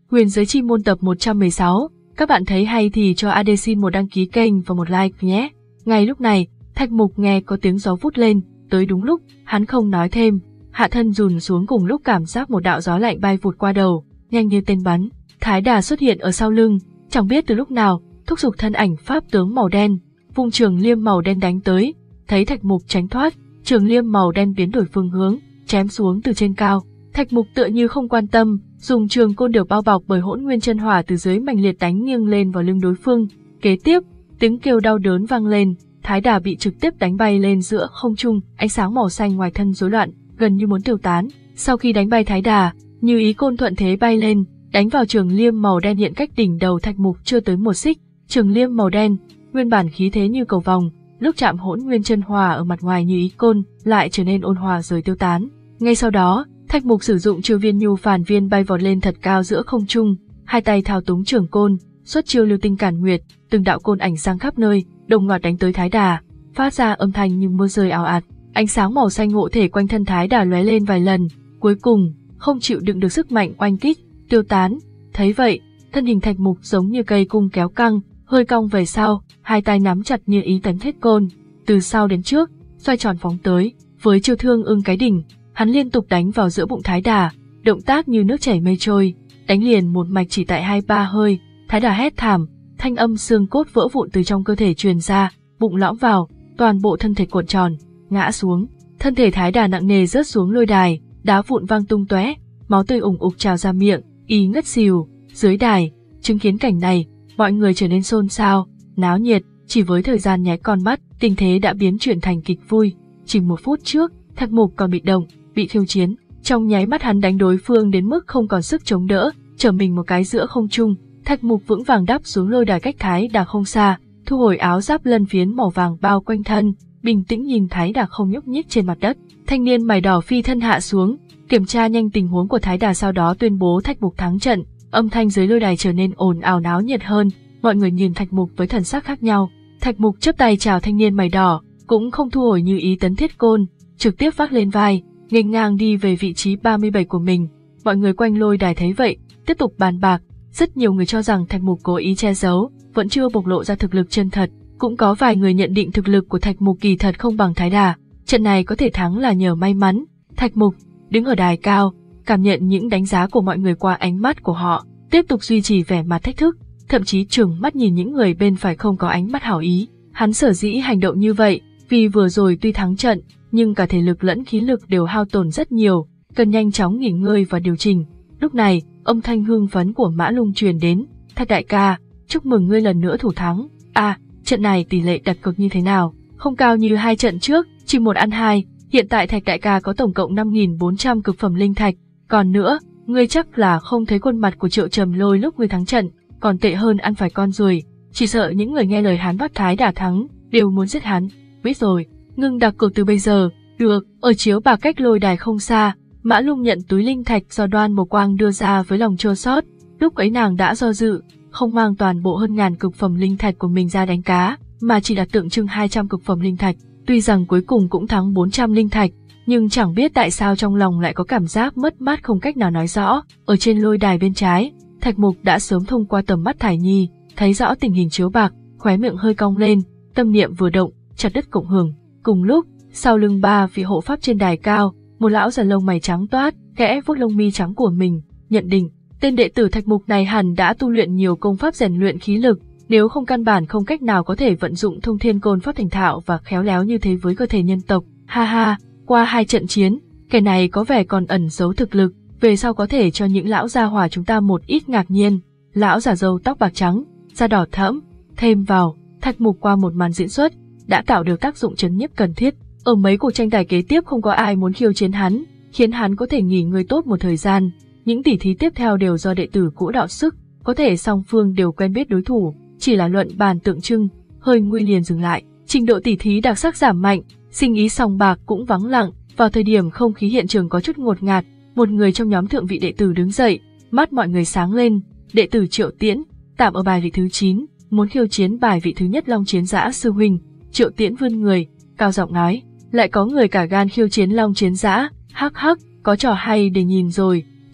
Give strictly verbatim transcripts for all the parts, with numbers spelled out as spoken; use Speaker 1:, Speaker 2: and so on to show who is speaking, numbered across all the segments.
Speaker 1: Huyền Giới Chi Môn tập một trăm mười sáu. Các bạn thấy hay thì cho a đê xin một đăng ký kênh và một like nhé. Ngay lúc này, Thạch Mục nghe có tiếng gió vút lên, tới đúng lúc, hắn không nói thêm, hạ thân rùn xuống cùng lúc cảm giác một đạo gió lạnh bay vụt qua đầu, nhanh như tên bắn. Thái Đà xuất hiện ở sau lưng, chẳng biết từ lúc nào, thúc giục thân ảnh pháp tướng màu đen, vung trường liêm màu đen đánh tới, thấy Thạch Mục tránh thoát, trường liêm màu đen biến đổi phương hướng, chém xuống từ trên cao. Thạch Mục tựa như không quan tâm, dùng trường côn được bao bọc bởi hỗn nguyên chân hỏa từ dưới mạnh liệt đánh nghiêng lên vào lưng đối phương. Kế tiếp, tiếng kêu đau đớn vang lên, Thái Đà bị trực tiếp đánh bay lên giữa không trung, ánh sáng màu xanh ngoài thân rối loạn, gần như muốn tiêu tán. Sau khi đánh bay Thái Đà, Như Ý Côn thuận thế bay lên, đánh vào trường liêm màu đen hiện cách đỉnh đầu Thạch Mục chưa tới một xích. Trường liêm màu đen, nguyên bản khí thế như cầu vòng, lúc chạm hỗn nguyên chân hỏa ở mặt ngoài Như Ý Côn, lại trở nên ôn hòa rồi tiêu tán. Ngay sau đó, Thạch Mục sử dụng chiêu viên nhu phản viên bay vọt lên thật cao giữa không trung, hai tay thao túng trường côn, xuất chiêu lưu tinh cản nguyệt, từng đạo côn ảnh sang khắp nơi, đồng loạt đánh tới Thái Đà, phát ra âm thanh như mưa rơi ào ạt. Ánh sáng màu xanh hộ thể quanh thân Thái Đà lóe lên vài lần, cuối cùng không chịu đựng được sức mạnh oanh kích, tiêu tán. Thấy vậy, thân hình Thạch Mục giống như cây cung kéo căng, hơi cong về sau, hai tay nắm chặt như ý tấn thiết côn, từ sau đến trước, xoay tròn phóng tới, với chiêu thương ưng cái đỉnh, hắn liên tục đánh vào giữa bụng Thái Đà, động tác như nước chảy mây trôi, đánh liền một mạch chỉ tại hai ba hơi. Thái Đà hét thảm, thanh âm xương cốt vỡ vụn từ trong cơ thể truyền ra, bụng lõm vào, toàn bộ thân thể cuộn tròn, ngã xuống. Thân thể Thái Đà nặng nề rớt xuống lôi đài, đá vụn văng tung tóe, máu tươi ủng ục trào ra miệng, y ngất xìu. Dưới đài, chứng kiến cảnh này, mọi người trở nên xôn xao, náo nhiệt. Chỉ với thời gian nháy con mắt, tình thế đã biến chuyển thành kịch vui. Chỉ một phút trước, Thạch Mục còn bị động, bị khiêu chiến, trong nháy mắt hắn đánh đối phương đến mức không còn sức chống đỡ, trở mình một cái giữa không trung. Thạch Mục vững vàng đáp xuống lôi đài cách Thái Đà không xa, thu hồi áo giáp lân phiến màu vàng bao quanh thân, bình tĩnh nhìn Thái Đà không nhúc nhích trên mặt đất. Thanh niên mày đỏ phi thân hạ xuống, kiểm tra nhanh tình huống của Thái Đà, sau đó tuyên bố Thạch Mục thắng trận. Âm thanh dưới lôi đài trở nên ồn ào náo nhiệt hơn, mọi người nhìn Thạch Mục với thần sắc khác nhau. Thạch Mục chắp tay chào thanh niên mày đỏ, cũng không thu hồi Như Ý tấn thiết côn, trực tiếp vác lên vai, nghênh ngang đi về vị trí ba mươi bảy của mình. Mọi người quanh lôi đài thấy vậy, tiếp tục bàn bạc. Rất nhiều người cho rằng Thạch Mục cố ý che giấu, vẫn chưa bộc lộ ra thực lực chân thật. Cũng có vài người nhận định thực lực của Thạch Mục kỳ thật không bằng Thái Đà. Trận này có thể thắng là nhờ may mắn. Thạch Mục đứng ở đài cao, cảm nhận những đánh giá của mọi người qua ánh mắt của họ, tiếp tục duy trì vẻ mặt thách thức, thậm chí trừng mắt nhìn những người bên phải không có ánh mắt hảo ý. Hắn sở dĩ hành động như vậy, vì vừa rồi tuy thắng trận, nhưng cả thể lực lẫn khí lực đều hao tổn rất nhiều, cần nhanh chóng nghỉ ngơi và điều chỉnh. Lúc này, âm thanh hưng phấn của Mã Lung truyền đến, Thạch đại ca, chúc mừng ngươi lần nữa thủ thắng. À, trận này tỷ lệ đặt cược như thế nào? Không cao như hai trận trước, chỉ một ăn hai, hiện tại Thạch đại ca có tổng cộng năm nghìn bốn trăm cực phẩm linh thạch. Còn nữa, ngươi chắc là không thấy khuôn mặt của Triệu Trầm Lôi lúc ngươi thắng trận, còn tệ hơn ăn phải con ruồi. Chỉ sợ những người nghe lời hắn bắt Thái Đà thắng, đều muốn giết hắn. Biết rồi, ngừng đặt cược từ bây giờ. Được. Ở chiếu bạc cách lôi đài không xa, Mã Lung nhận túi linh thạch do Đoan Mộc Quang đưa ra với lòng chua xót. Lúc ấy nàng đã do dự, không mang toàn bộ hơn ngàn cực phẩm linh thạch của mình ra đánh cá, mà chỉ đặt tượng trưng hai trăm cực phẩm linh thạch. Tuy rằng cuối cùng cũng thắng bốn trăm linh thạch, nhưng chẳng biết tại sao trong lòng lại có cảm giác mất mát không cách nào nói rõ. Ở trên lôi đài bên trái, Thạch Mục đã sớm thông qua tầm mắt Thải Nhi, thấy rõ tình hình chiếu bạc, khóe miệng hơi cong lên, tâm niệm vừa động, chặt đứt cộng hưởng. Cùng lúc, sau lưng ba vị hộ pháp trên đài cao, một lão già lông mày trắng toát, khẽ vuốt lông mi trắng của mình, nhận định, tên đệ tử Thạch Mục này hẳn đã tu luyện nhiều công pháp rèn luyện khí lực, nếu không căn bản không cách nào có thể vận dụng Thông Thiên Côn pháp thành thạo và khéo léo như thế với cơ thể nhân tộc. Ha ha, qua hai trận chiến, kẻ này có vẻ còn ẩn giấu thực lực, về sau có thể cho những lão gia hỏa chúng ta một ít ngạc nhiên. Lão già râu tóc bạc trắng, da đỏ thẫm, thêm vào, Thạch Mục qua một màn diễn xuất, đã tạo được tác dụng chấn nhiếp cần thiết. Ở mấy cuộc tranh tài kế tiếp không có ai muốn khiêu chiến hắn, khiến hắn có thể nghỉ ngơi tốt một thời gian. Những tỉ thí tiếp theo đều do đệ tử cũ đọ sức, có thể song phương đều quen biết đối thủ, chỉ là luận bàn tượng trưng, hơi nguy liền dừng lại. Trình độ tỉ thí đặc sắc giảm mạnh, sinh ý sòng bạc cũng vắng lặng. Vào thời điểm không khí hiện trường có chút ngột ngạt, một người trong nhóm thượng vị đệ tử đứng dậy, mắt mọi người sáng lên. Đệ tử Triệu Tiễn, tạm ở bài vị thứ chín, muốn khiêu chiến bài vị thứ nhất Long Chiến Dã sư huynh. Triệu Tiễn vươn người, cao giọng nói, lại có người cả gan khiêu chiến Long Chiến Dã, hắc hắc, có trò hay để nhìn rồi.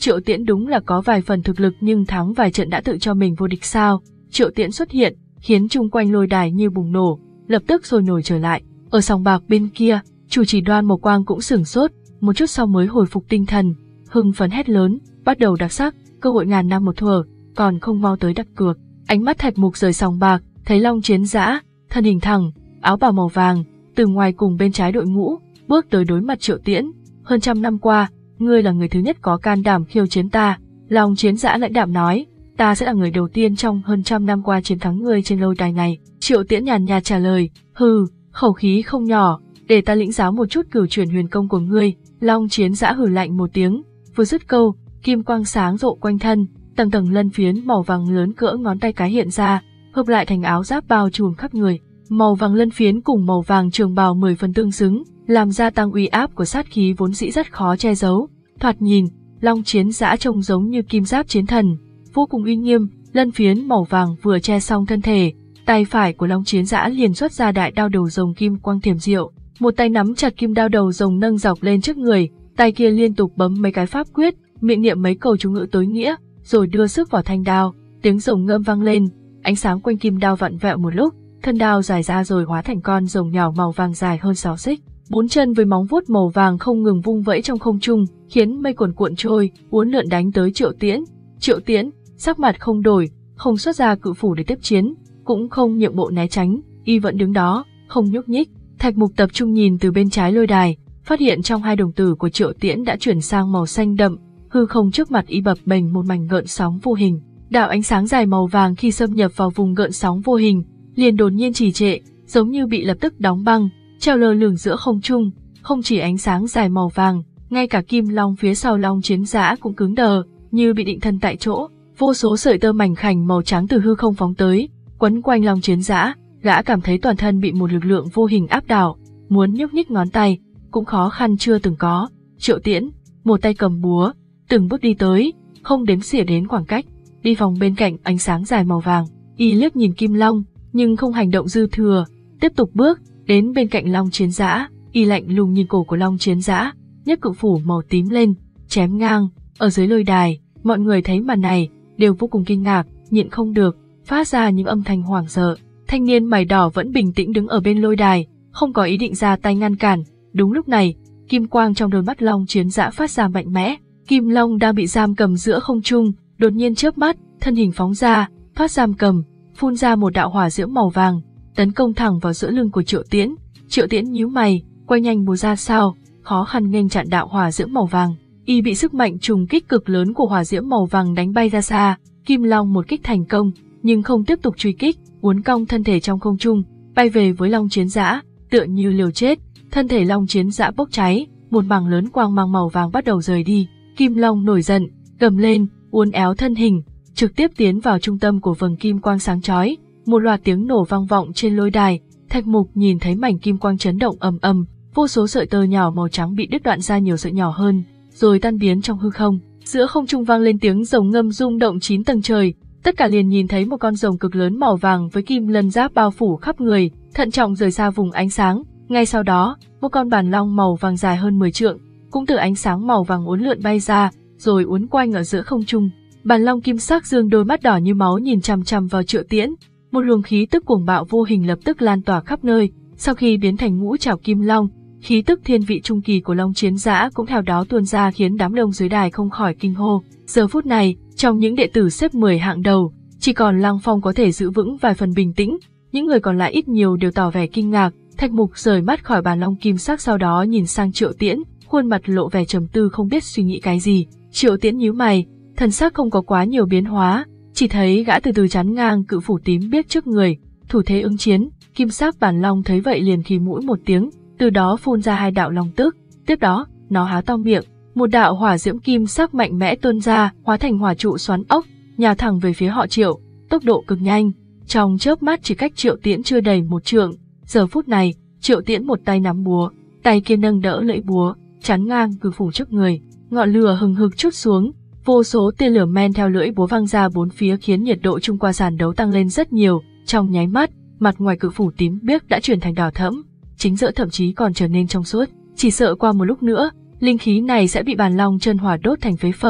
Speaker 1: Triệu Tiễn đúng là có vài phần thực lực nhưng thắng vài trận đã tự cho mình vô địch sao? Triệu Tiễn xuất hiện, khiến chung quanh lôi đài như bùng nổ, lập tức sôi nổi trở lại. Ở sòng bạc bên kia, chủ trì Đoan Mộc Quang cũng sửng sốt, một chút sau mới hồi phục tinh thần, hưng phấn hét lớn, bắt đầu đặc sắc, cơ hội ngàn năm một thuở, còn không mau tới đặt cược. Ánh mắt Thạch Mục rời sòng bạc, thấy Long Chiến Dã, thân hình thẳng, áo bào màu vàng, từ ngoài cùng bên trái đội ngũ, bước tới đối mặt Triệu Tiễn. Hơn trăm năm qua, ngươi là người thứ nhất có can đảm khiêu chiến ta. Long Chiến Dã lãnh đạm nói, ta sẽ là người đầu tiên trong hơn trăm năm qua chiến thắng ngươi trên lôi đài này. Triệu Tiễn nhàn nhạt trả lời, hừ, khẩu khí không nhỏ, để ta lĩnh giáo một chút cửu chuyển huyền công của ngươi. Long Chiến Dã hừ lạnh một tiếng, vừa dứt câu, kim quang sáng rộ quanh thân, tầng tầng lân phiến màu vàng lớn cỡ ngón tay cái hiện ra, hợp lại thành áo giáp bao trùm khắp người. Màu vàng lân phiến cùng màu vàng trường bào mười phần tương xứng, làm gia tăng uy áp của sát khí vốn dĩ rất khó che giấu. Thoạt nhìn, Long Chiến Dã trông giống như kim giáp chiến thần, vô cùng uy nghiêm. Lân phiến màu vàng vừa che xong thân thể, tay phải của Long Chiến Dã liền xuất ra đại đao đầu rồng kim quang thiểm diệu, một tay nắm chặt kim đao đầu rồng nâng dọc lên trước người, tay kia liên tục bấm mấy cái pháp quyết, miệng niệm mấy câu chú ngữ tối nghĩa, rồi đưa sức vào thanh đao. Tiếng rồng ngâm vang lên, ánh sáng quanh kim đao vặn vẹo một lúc, thân đao dài ra rồi hóa thành con rồng nhỏ màu vàng dài hơn sáu xích, bốn chân với móng vuốt màu vàng không ngừng vung vẫy trong không trung, khiến mây cuồn cuộn trôi, uốn lượn đánh tới Triệu Tiễn. Triệu Tiễn sắc mặt không đổi, không xuất ra cự phủ để tiếp chiến, cũng không nhượng bộ né tránh, y vẫn đứng đó, không nhúc nhích. Thạch Mục tập trung nhìn từ bên trái lôi đài, phát hiện trong hai đồng tử của Triệu Tiễn đã chuyển sang màu xanh đậm, hư không trước mặt y bập bềnh một mảnh gợn sóng vô hình. Đạo ánh sáng dài màu vàng khi xâm nhập vào vùng gợn sóng vô hình, liền đột nhiên trì trệ, giống như bị lập tức đóng băng, treo lơ lửng giữa không trung. Không chỉ ánh sáng dài màu vàng, ngay cả kim long phía sau Long Chiến Dã cũng cứng đờ, như bị định thân tại chỗ. Vô số sợi tơ mảnh khảnh màu trắng từ hư không phóng tới, quấn quanh Long Chiến Dã. Gã cảm thấy toàn thân bị một lực lượng vô hình áp đảo, muốn nhúc nhích ngón tay cũng khó khăn chưa từng có. Triệu Tiễn một tay cầm búa, từng bước đi tới, không đếm xỉa đến khoảng cách, đi vòng bên cạnh ánh sáng dài màu vàng. Y liếc nhìn Kim Long, nhưng không hành động dư thừa, tiếp tục bước đến bên cạnh Long Chiến Dã. Y lạnh lùng nhìn cổ của Long Chiến Dã, nhấc cự phủ màu tím lên, chém ngang. Ở dưới lôi đài, mọi người thấy màn này đều vô cùng kinh ngạc, nhịn không được phát ra những âm thanh hoảng sợ. Thanh niên mày đỏ vẫn bình tĩnh đứng ở bên lôi đài, không có ý định ra tay ngăn cản. Đúng lúc này, kim quang trong đôi mắt Long Chiến Dã phát ra mạnh mẽ. Kim Long đang bị giam cầm giữa không trung, đột nhiên chớp mắt, thân hình phóng ra, thoát giam cầm, phun ra một đạo hỏa diễm màu vàng, tấn công thẳng vào giữa lưng của Triệu Tiễn. Triệu Tiễn nhíu mày, quay nhanh búa ra sao, khó khăn nghênh chặn đạo hỏa diễm màu vàng. Y bị sức mạnh trùng kích cực lớn của hỏa diễm màu vàng đánh bay ra xa. Kim Long một kích thành công, nhưng không tiếp tục truy kích, uốn cong thân thể trong không trung, bay về với Long Chiến Dã, tựa như liều chết. Thân thể Long Chiến Dã bốc cháy, một mảng lớn quang mang màu vàng bắt đầu rời đi. Kim Long nổi giận, gầm lên, uốn éo thân hình, trực tiếp tiến vào trung tâm của vầng kim quang sáng chói. Một loạt tiếng nổ vang vọng trên lôi đài. Thạch Mục nhìn thấy mảnh kim quang chấn động ầm ầm, vô số sợi tơ nhỏ màu trắng bị đứt đoạn ra nhiều sợi nhỏ hơn, rồi tan biến trong hư không. Giữa không trung vang lên tiếng rồng ngâm rung động chín tầng trời. Tất cả liền nhìn thấy một con rồng cực lớn màu vàng với kim lân giáp bao phủ khắp người, thận trọng rời xa vùng ánh sáng. Ngay sau đó, một con bản long màu vàng dài hơn mười trượng, cũng từ ánh sáng màu vàng uốn lượn bay ra, rồi uốn quanh ở giữa không trung. Bản long kim sắc dương đôi mắt đỏ như máu nhìn chằm chằm vào Triệu Tiễn. Một luồng khí tức cuồng bạo vô hình lập tức lan tỏa khắp nơi. Sau khi biến thành ngũ trảo kim long, khí tức thiên vị trung kỳ của Long Chiến Dã cũng theo đó tuôn ra, khiến đám đông dưới đài không khỏi kinh hô. Giờ phút này, trong những đệ tử xếp mười hạng đầu, chỉ còn Lăng Phong có thể giữ vững vài phần bình tĩnh, những người còn lại ít nhiều đều tỏ vẻ kinh ngạc. Thạch Mục rời mắt khỏi bản long kim sắc, sau đó nhìn sang Triệu Tiễn, khuôn mặt lộ vẻ trầm tư không biết suy nghĩ cái gì. Triệu Tiễn nhíu mày, thần sắc không có quá nhiều biến hóa, chỉ thấy gã từ từ chắn ngang cự phủ tím biếc trước người, thủ thế ứng chiến. Kim sắc bản long thấy vậy liền khí mũi một tiếng, từ đó phun ra hai đạo long tức. Tiếp đó, nó há to miệng, một đạo hỏa diễm kim sắc mạnh mẽ tuôn ra, hóa thành hỏa trụ xoắn ốc, nhào thẳng về phía họ Triệu, tốc độ cực nhanh, trong chớp mắt chỉ cách Triệu Tiễn chưa đầy một trượng. Giờ phút này, Triệu Tiễn một tay nắm búa, tay kia nâng đỡ lưỡi búa, chắn ngang cự phủ trước người, ngọn lửa hừng hực trút xuống, vô số tia lửa men theo lưỡi búa văng ra bốn phía, khiến nhiệt độ chung qua sàn đấu tăng lên rất nhiều. Trong nháy mắt, mặt ngoài cự phủ tím biếc đã chuyển thành đỏ thẫm, chính giữa thậm chí còn trở nên trong suốt. Chỉ sợ qua một lúc nữa, linh khí này sẽ bị bản long chân hỏa đốt thành phế phẩm.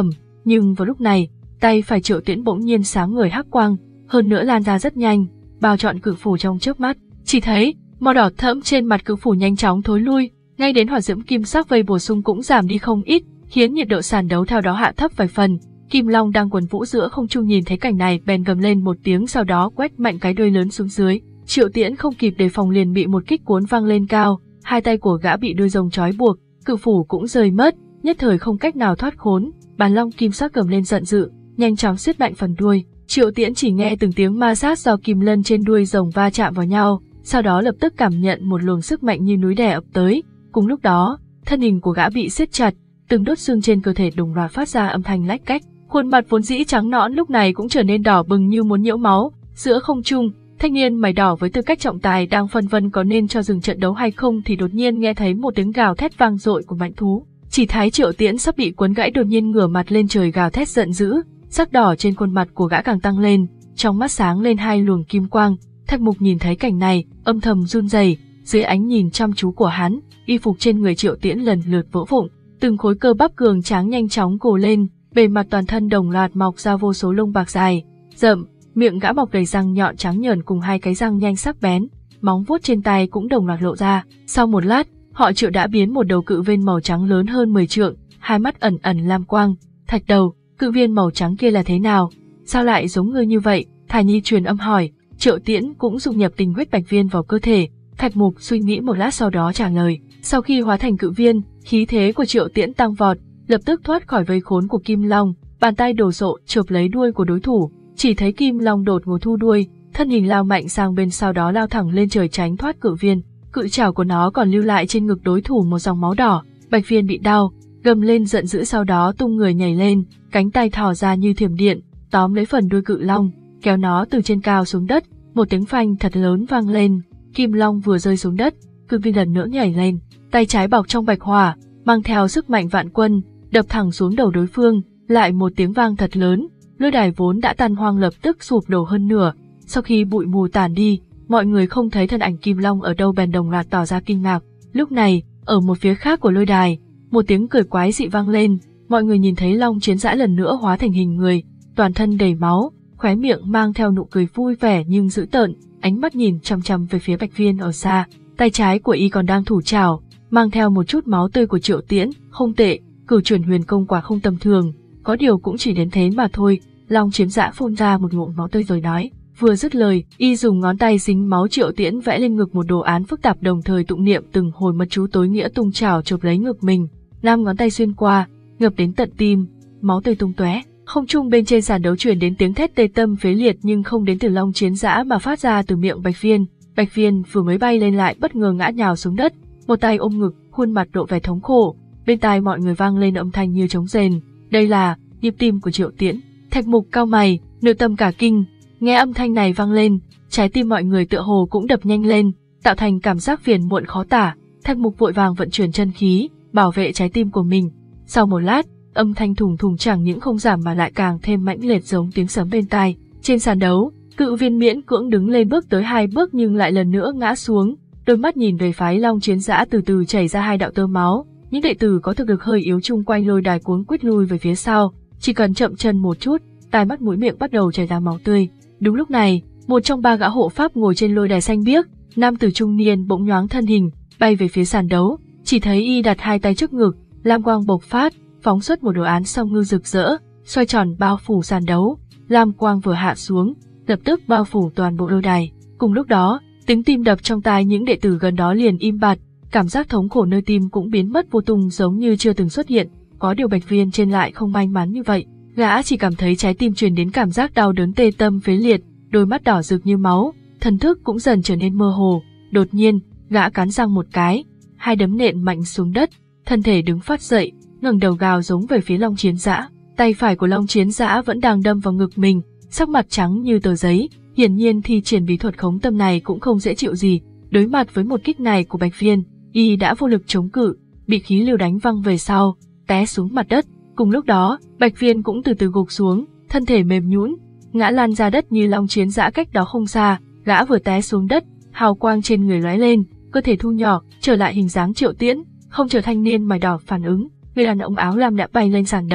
Speaker 1: Nhưng vào lúc này, tay phải Triệu Tiễn bỗng nhiên sáng ngời hắc quang, hơn nữa lan ra rất nhanh, bao trọn cự phủ trong chớp mắt. Chỉ thấy màu đỏ thẫm trên mặt cự phủ nhanh chóng thối lui, ngay đến hỏa diễm kim sắc vây bổ sung cũng giảm đi không ít, khiến nhiệt độ sàn đấu theo đó hạ thấp vài phần. Kim Long đang quần vũ giữa không trung nhìn thấy cảnh này bèn gầm lên một tiếng, sau đó quét mạnh cái đuôi lớn xuống dưới. Triệu Tiễn không kịp đề phòng liền bị một kích cuốn văng lên cao, hai tay của gã bị đuôi rồng trói buộc, cự phủ cũng rơi mất, nhất thời không cách nào thoát khốn. Bàn long kim sắc gầm lên giận dữ, nhanh chóng siết mạnh phần đuôi. Triệu Tiễn chỉ nghe từng tiếng ma sát do kim lân trên đuôi rồng va chạm vào nhau, sau đó lập tức cảm nhận một luồng sức mạnh như núi đè ập tới. Cùng lúc đó, thân hình của gã bị siết chặt, từng đốt xương trên cơ thể đồng loạt phát ra âm thanh lách cách. Khuôn mặt vốn dĩ trắng nõn lúc này cũng trở nên đỏ bừng như muốn nhiễu máu. Giữa không trung, thanh niên mày đỏ với tư cách trọng tài đang phân vân có nên cho dừng trận đấu hay không thì đột nhiên nghe thấy một tiếng gào thét vang dội của mãnh thú. Chỉ thấy Triệu Tiễn sắp bị cuốn gãy đột nhiên ngửa mặt lên trời gào thét giận dữ, sắc đỏ trên khuôn mặt của gã càng tăng lên, trong mắt sáng lên hai luồng kim quang. Thạch Mục nhìn thấy cảnh này, âm thầm run rẩy, dưới ánh nhìn chăm chú của hắn, y phục trên người Triệu Tiễn lần lượt vỡ vụn, từng khối cơ bắp cường tráng nhanh chóng gồ lên, bề mặt toàn thân đồng loạt mọc ra vô số lông bạc dài, rậm, miệng gã mọc đầy răng nhọn trắng nhờn cùng hai cái răng nhanh sắc bén, móng vuốt trên tay cũng đồng loạt lộ ra. Sau một lát, họ Triệu đã biến một đầu cự viên màu trắng lớn hơn mười trượng, hai mắt ẩn ẩn lam quang. Thạch Đầu, cự viên màu trắng kia là thế nào? Sao lại giống ngươi như vậy? Thả Nhi truyền âm hỏi. Triệu Tiễn cũng dung nhập tinh huyết bạch viên vào cơ thể. Thạch Mục suy nghĩ một lát sau đó trả lời. Sau khi hóa thành cự viên, khí thế của Triệu Tiễn tăng vọt, lập tức thoát khỏi vây khốn của Kim Long, bàn tay đồ sộ chộp lấy đuôi của đối thủ. Chỉ thấy Kim Long đột ngột thu đuôi, thân hình lao mạnh sang bên, sau đó lao thẳng lên trời tránh thoát cự viên. Cự trảo của nó còn lưu lại trên ngực đối thủ một dòng máu đỏ. Bạch viên bị đau, gầm lên giận dữ, sau đó tung người nhảy lên, cánh tay thò ra như thiểm điện, tóm lấy phần đuôi cự long, kéo nó từ trên cao xuống đất. Một tiếng phanh thật lớn vang lên, Kim Long vừa rơi xuống đất, cự viên lần nữa nhảy lên, tay trái bọc trong bạch hỏa, mang theo sức mạnh vạn quân, đập thẳng xuống đầu đối phương. Lại một tiếng vang thật lớn, lôi đài vốn đã tan hoang lập tức sụp đổ hơn nửa. Sau khi bụi mù tàn đi, mọi người không thấy thân ảnh Kim Long ở đâu bèn đồng loạt tỏ ra kinh ngạc. Lúc này, ở một phía khác của lôi đài, một tiếng cười quái dị vang lên, mọi người nhìn thấy Long Chiến Dã lần nữa hóa thành hình người, toàn thân đầy máu, khóe miệng mang theo nụ cười vui vẻ nhưng dữ tợn, ánh mắt nhìn chằm chằm về phía Bạch Viên ở xa. Tay trái của y còn đang thủ trảo, mang theo một chút máu tươi của Triệu Tiễn. Không tệ, cửu chuyển huyền công quả không tầm thường, có điều cũng chỉ đến thế mà thôi. Long Chiến Dã phun ra một ngụm máu tươi rồi nói. Vừa dứt lời, y dùng ngón tay dính máu Triệu Tiễn vẽ lên ngực một đồ án phức tạp, đồng thời tụng niệm từng hồi mật chú tối nghĩa, tung chảo chộp lấy ngực mình. Năm ngón tay xuyên qua, ngập đến tận tim, máu tươi tung tóe. Không trung bên trên sàn đấu truyền đến tiếng thét tê tâm phế liệt, nhưng không đến từ Long Chiến Dã mà phát ra từ miệng Bạch Viên. Bạch Viên vừa mới bay lên lại bất ngờ ngã nhào xuống đất, một tay ôm ngực, khuôn mặt lộ vẻ thống khổ. Bên tai mọi người vang lên âm thanh như trống rền. Đây là nhịp tim của Triệu Tiễn. Thạch Mục cau mày, nội tâm cả kinh. Nghe âm thanh này vang lên, trái tim mọi người tựa hồ cũng đập nhanh lên, tạo thành cảm giác phiền muộn khó tả. Thạch Mục vội vàng vận chuyển chân khí, bảo vệ trái tim của mình. Sau một lát, âm thanh thùng thùng chẳng những không giảm mà lại càng thêm mãnh liệt, giống tiếng sấm bên tai. Trên sàn đấu, cự viên miễn cưỡng đứng lên bước tới hai bước nhưng lại lần nữa ngã xuống, đôi mắt nhìn về phái Long Chiến Dã từ từ chảy ra hai đạo tơ máu. Những đệ tử có thực lực hơi yếu chung quanh lôi đài cuống quýt lui về phía sau, chỉ cần chậm chân một chút, tai mắt mũi miệng bắt đầu chảy ra máu tươi. Đúng lúc này, một trong ba gã hộ pháp ngồi trên lôi đài xanh biếc, nam tử trung niên bỗng nhoáng thân hình, bay về phía sàn đấu. Chỉ thấy y đặt hai tay trước ngực, lam quang bộc phát, phóng xuất một đồ án song ngư rực rỡ, xoay tròn bao phủ sàn đấu. Lam quang vừa hạ xuống, lập tức bao phủ toàn bộ lôi đài. Cùng lúc đó, tiếng tim đập trong tai những đệ tử gần đó liền im bặt, cảm giác thống khổ nơi tim cũng biến mất vô tung, giống như chưa từng xuất hiện. Có điều Bạch Viên trên lại không may mắn như vậy, gã chỉ cảm thấy trái tim truyền đến cảm giác đau đớn tê tâm phế liệt, đôi mắt đỏ rực như máu, thần thức cũng dần trở nên mơ hồ. Đột nhiên, gã cắn răng một cái, hai đấm nện mạnh xuống đất, thân thể đứng phát dậy, ngẩng đầu gào giống về phía Long Chiến Dã. Tay phải của Long Chiến Dã vẫn đang đâm vào ngực mình, sắc mặt trắng như tờ giấy, hiển nhiên thi triển bí thuật khống tâm này cũng không dễ chịu gì. Đối mặt với một kích này của Bạch Viên, y đã vô lực chống cự, bị khí lưu đánh văng về sau, té xuống mặt đất. Cùng lúc đó, Bạch Viên cũng từ từ gục xuống, thân thể mềm nhũn, ngã lăn ra đất như Long Chiến Dã cách đó không xa. Gã vừa té xuống đất, hào quang trên người lóe lên, cơ thể thu nhỏ, trở lại hình dáng Triệu Tiễn. Không chờ thanh niên mày đỏ phản ứng, người đàn ông áo lam đã bay lên sàn đấu.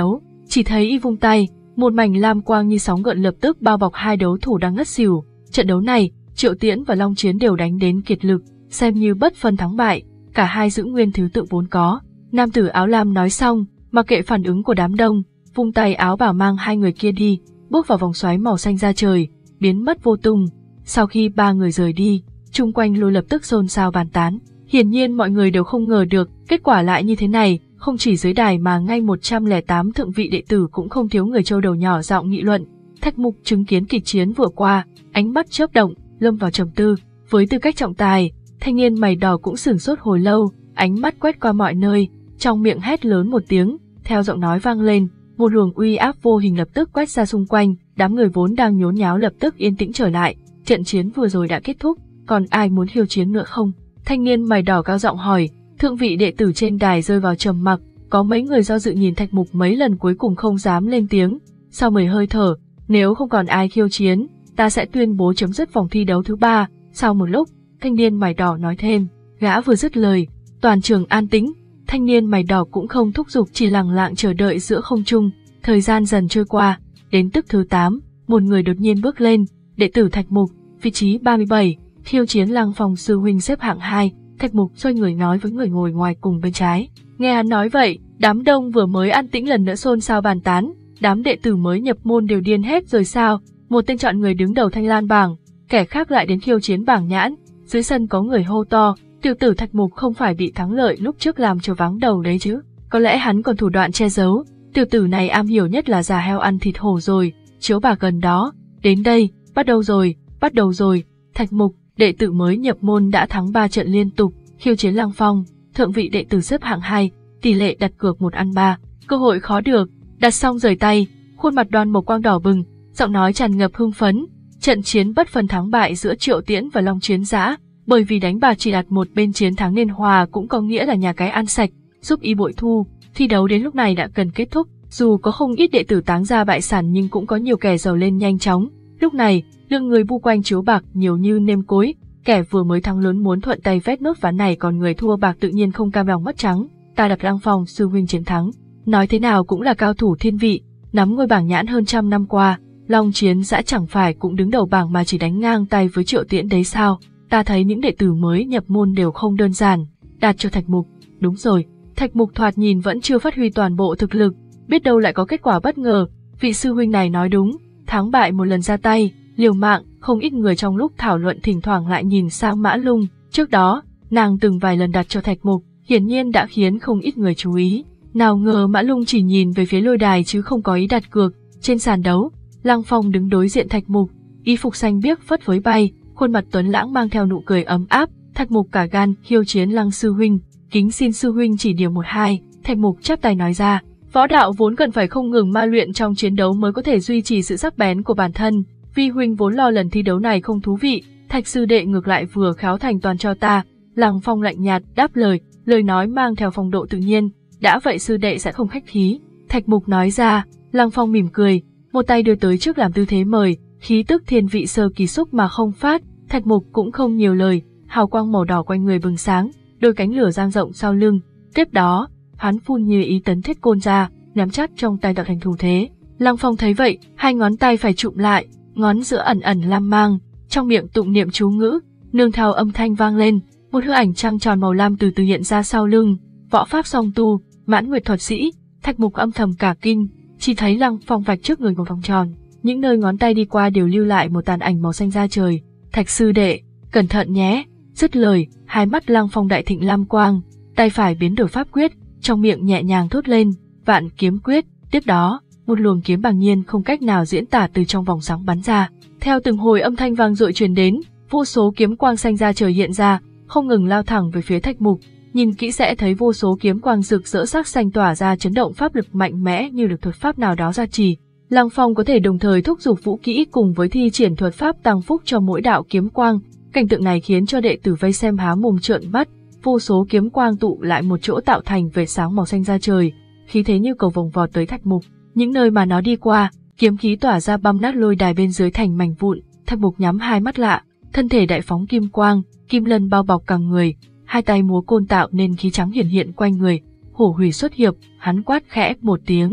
Speaker 1: Chỉ thấy y vung tay, một mảnh lam quang như sóng gợn lập tức bao bọc hai đấu thủ đang ngất xỉu. Trận đấu này, Triệu Tiễn và Long Chiến đều đánh đến kiệt lực, xem như bất phân thắng bại, cả hai giữ nguyên thứ tự vốn có. Nam tử áo lam nói xong, mặc kệ phản ứng của đám đông, vung tay áo bảo mang hai người kia đi, bước vào vòng xoáy màu xanh ra trời, biến mất vô tung. Sau khi ba người rời đi, chung quanh lôi lập tức xôn xao bàn tán. Hiển nhiên mọi người đều không ngờ được kết quả lại như thế này, không chỉ dưới đài mà ngay một trăm lẻ tám thượng vị đệ tử cũng không thiếu người châu đầu nhỏ giọng nghị luận. Thạch Mục chứng kiến kịch chiến vừa qua, ánh mắt chớp động, lâm vào trầm tư. Với tư cách trọng tài, thanh niên mày đỏ cũng sửng sốt hồi lâu, ánh mắt quét qua mọi nơi, trong miệng hét lớn một tiếng, theo giọng nói vang lên, một luồng uy áp vô hình lập tức quét ra xung quanh, đám người vốn đang nhốn nháo lập tức yên tĩnh trở lại. Trận chiến vừa rồi đã kết thúc, còn ai muốn khiêu chiến nữa không? Thanh niên mày đỏ cao giọng hỏi. Thượng vị đệ tử trên đài rơi vào trầm mặc, có mấy người do dự nhìn Thạch Mục mấy lần cuối cùng không dám lên tiếng. Sau mười hơi thở, nếu không còn ai khiêu chiến, ta sẽ tuyên bố chấm dứt vòng thi đấu thứ ba. Sau một lúc, thanh niên mày đỏ nói thêm, gã vừa dứt lời, toàn trường an tĩnh, thanh niên mày đỏ cũng không thúc giục, chỉ lặng lặng chờ đợi giữa không trung. Thời gian dần trôi qua, đến tức thứ tám, một người đột nhiên bước lên, đệ tử Thạch Mục, vị trí ba mươi bảy, khiêu chiến Lăng Phong sư huynh xếp hạng hai. Thạch Mục xoay người nói với người ngồi ngoài cùng bên trái. Nghe hắn nói vậy, đám đông vừa mới an tĩnh lần nữa xôn xao bàn tán, đám đệ tử mới nhập môn đều điên hết rồi sao? Một tên chọn người đứng đầu Thanh Lan bảng, kẻ khác lại đến khiêu chiến bảng nhãn. Dưới sân có người hô to, tiểu tử Thạch Mục không phải bị thắng lợi lúc trước làm cho vắng đầu đấy chứ? Có lẽ hắn còn thủ đoạn che giấu. Tiểu tử này am hiểu nhất là già heo ăn thịt hổ rồi. Chiếu bà gần đó, đến đây, bắt đầu rồi, bắt đầu rồi. Thạch Mục, đệ tử mới nhập môn đã thắng ba trận liên tục, khiêu chiến Lăng Phong, thượng vị đệ tử xếp hạng hai, tỷ lệ đặt cược một ăn ba, cơ hội khó được. Đặt xong rời tay, khuôn mặt Đoan Mộc Quang đỏ bừng, giọng nói tràn ngập hưng phấn. Trận chiến bất phân thắng bại giữa Triệu Tiễn và Long Chiến Dã, bởi vì đánh bạc chỉ đặt một bên chiến thắng nên hòa cũng có nghĩa là nhà cái ăn sạch, giúp y bội thu. Thi đấu đến lúc này đã cần kết thúc, dù có không ít đệ tử táng ra bại sản nhưng cũng có nhiều kẻ giàu lên nhanh chóng. Lúc này, lượng người bu quanh chiếu bạc nhiều như nêm cối, kẻ vừa mới thắng lớn muốn thuận tay vét nốt ván này, còn người thua bạc tự nhiên không cam lòng mất trắng. Ta đặt Lăng Phong sư huynh chiến thắng, nói thế nào cũng là cao thủ thiên vị, nắm ngôi bảng nhãn hơn trăm năm qua, Long Chiến Dã chẳng phải cũng đứng đầu bảng mà chỉ đánh ngang tay với Triệu Tiễn đấy sao? Ta thấy những đệ tử mới nhập môn đều không đơn giản. Đạt cho Thạch Mục. Đúng rồi, Thạch Mục thoạt nhìn vẫn chưa phát huy toàn bộ thực lực, biết đâu lại có kết quả bất ngờ. Vị sư huynh này nói đúng, thắng bại một lần ra tay, liều mạng. Không ít người trong lúc thảo luận thỉnh thoảng lại nhìn sang Mã Lung, trước đó, nàng từng vài lần đặt cho Thạch Mục, hiển nhiên đã khiến không ít người chú ý. Nào ngờ Mã Lung chỉ nhìn về phía lôi đài chứ không có ý đặt cược. Trên sàn đấu, Lăng Phong đứng đối diện Thạch Mục, y phục xanh biếc phất phới bay, khuôn mặt tuấn lãng mang theo nụ cười ấm áp. Thạch Mục cả gan khiêu chiến Lăng sư huynh, kính xin sư huynh chỉ điều một hai. Thạch Mục chắp tay nói ra, võ đạo vốn cần phải không ngừng ma luyện trong chiến đấu mới có thể duy trì sự sắc bén của bản thân. Vi huynh vốn lo lần thi đấu này không thú vị, Thạch sư đệ ngược lại vừa khéo thành toàn cho ta. Lăng Phong lạnh nhạt đáp lời, lời nói mang theo phong độ tự nhiên. Đã vậy sư đệ sẽ không khách khí. Thạch Mục nói ra. Lăng Phong mỉm cười, một tay đưa tới trước làm tư thế mời, khí tức thiên vị sơ kỳ xúc mà không phát. Thạch Mục cũng không nhiều lời, hào quang màu đỏ quanh người bừng sáng, đôi cánh lửa dang rộng sau lưng. Tiếp đó, hắn phun như ý tấn thiết côn ra, nắm chắc trong tay tạo thành thủ thế. Lăng Phong thấy vậy, hai ngón tay phải chụm lại, ngón giữa ẩn ẩn lam mang, trong miệng tụng niệm chú ngữ, nương theo âm thanh vang lên, một hư ảnh trăng tròn màu lam từ từ hiện ra sau lưng. Võ pháp song tu, Mãn Nguyệt thuật sĩ. Thạch Mục âm thầm cả kinh, chỉ thấy Lăng Phong vạch trước người một vòng tròn, những nơi ngón tay đi qua đều lưu lại một tàn ảnh màu xanh da trời. Thạch sư đệ, cẩn thận nhé. Dứt lời, hai mắt Lăng Phong đại thịnh lam quang, tay phải biến đổi pháp quyết, trong miệng nhẹ nhàng thốt lên, Vạn Kiếm Quyết. Tiếp đó, một luồng kiếm bàng nhiên không cách nào diễn tả từ trong vòng sáng bắn ra. Theo từng hồi âm thanh vang dội truyền đến, vô số kiếm quang xanh da trời hiện ra, không ngừng lao thẳng về phía Thạch Mục. Nhìn kỹ sẽ thấy vô số kiếm quang rực rỡ sắc xanh tỏa ra chấn động pháp lực mạnh mẽ như được thuật pháp nào đó gia trì. Lăng Phong có thể đồng thời thúc giục vũ kỹ cùng với thi triển thuật pháp tăng phúc cho mỗi đạo kiếm quang. Cảnh tượng này khiến cho đệ tử vây xem há mồm trợn mắt. Vô số kiếm quang tụ lại một chỗ tạo thành vệt sáng màu xanh da trời, khí thế như cầu vồng vọt tới Thạch Mục. Những nơi mà nó đi qua, kiếm khí tỏa ra băm nát lôi đài bên dưới thành mảnh vụn. Thạch Mục nhắm hai mắt lạ, thân thể đại phóng kim quang, kim lân bao bọc cả người, hai tay múa côn tạo nên khí trắng hiển hiện quanh người. Hổ hủy xuất hiệp, hắn quát khẽ một tiếng,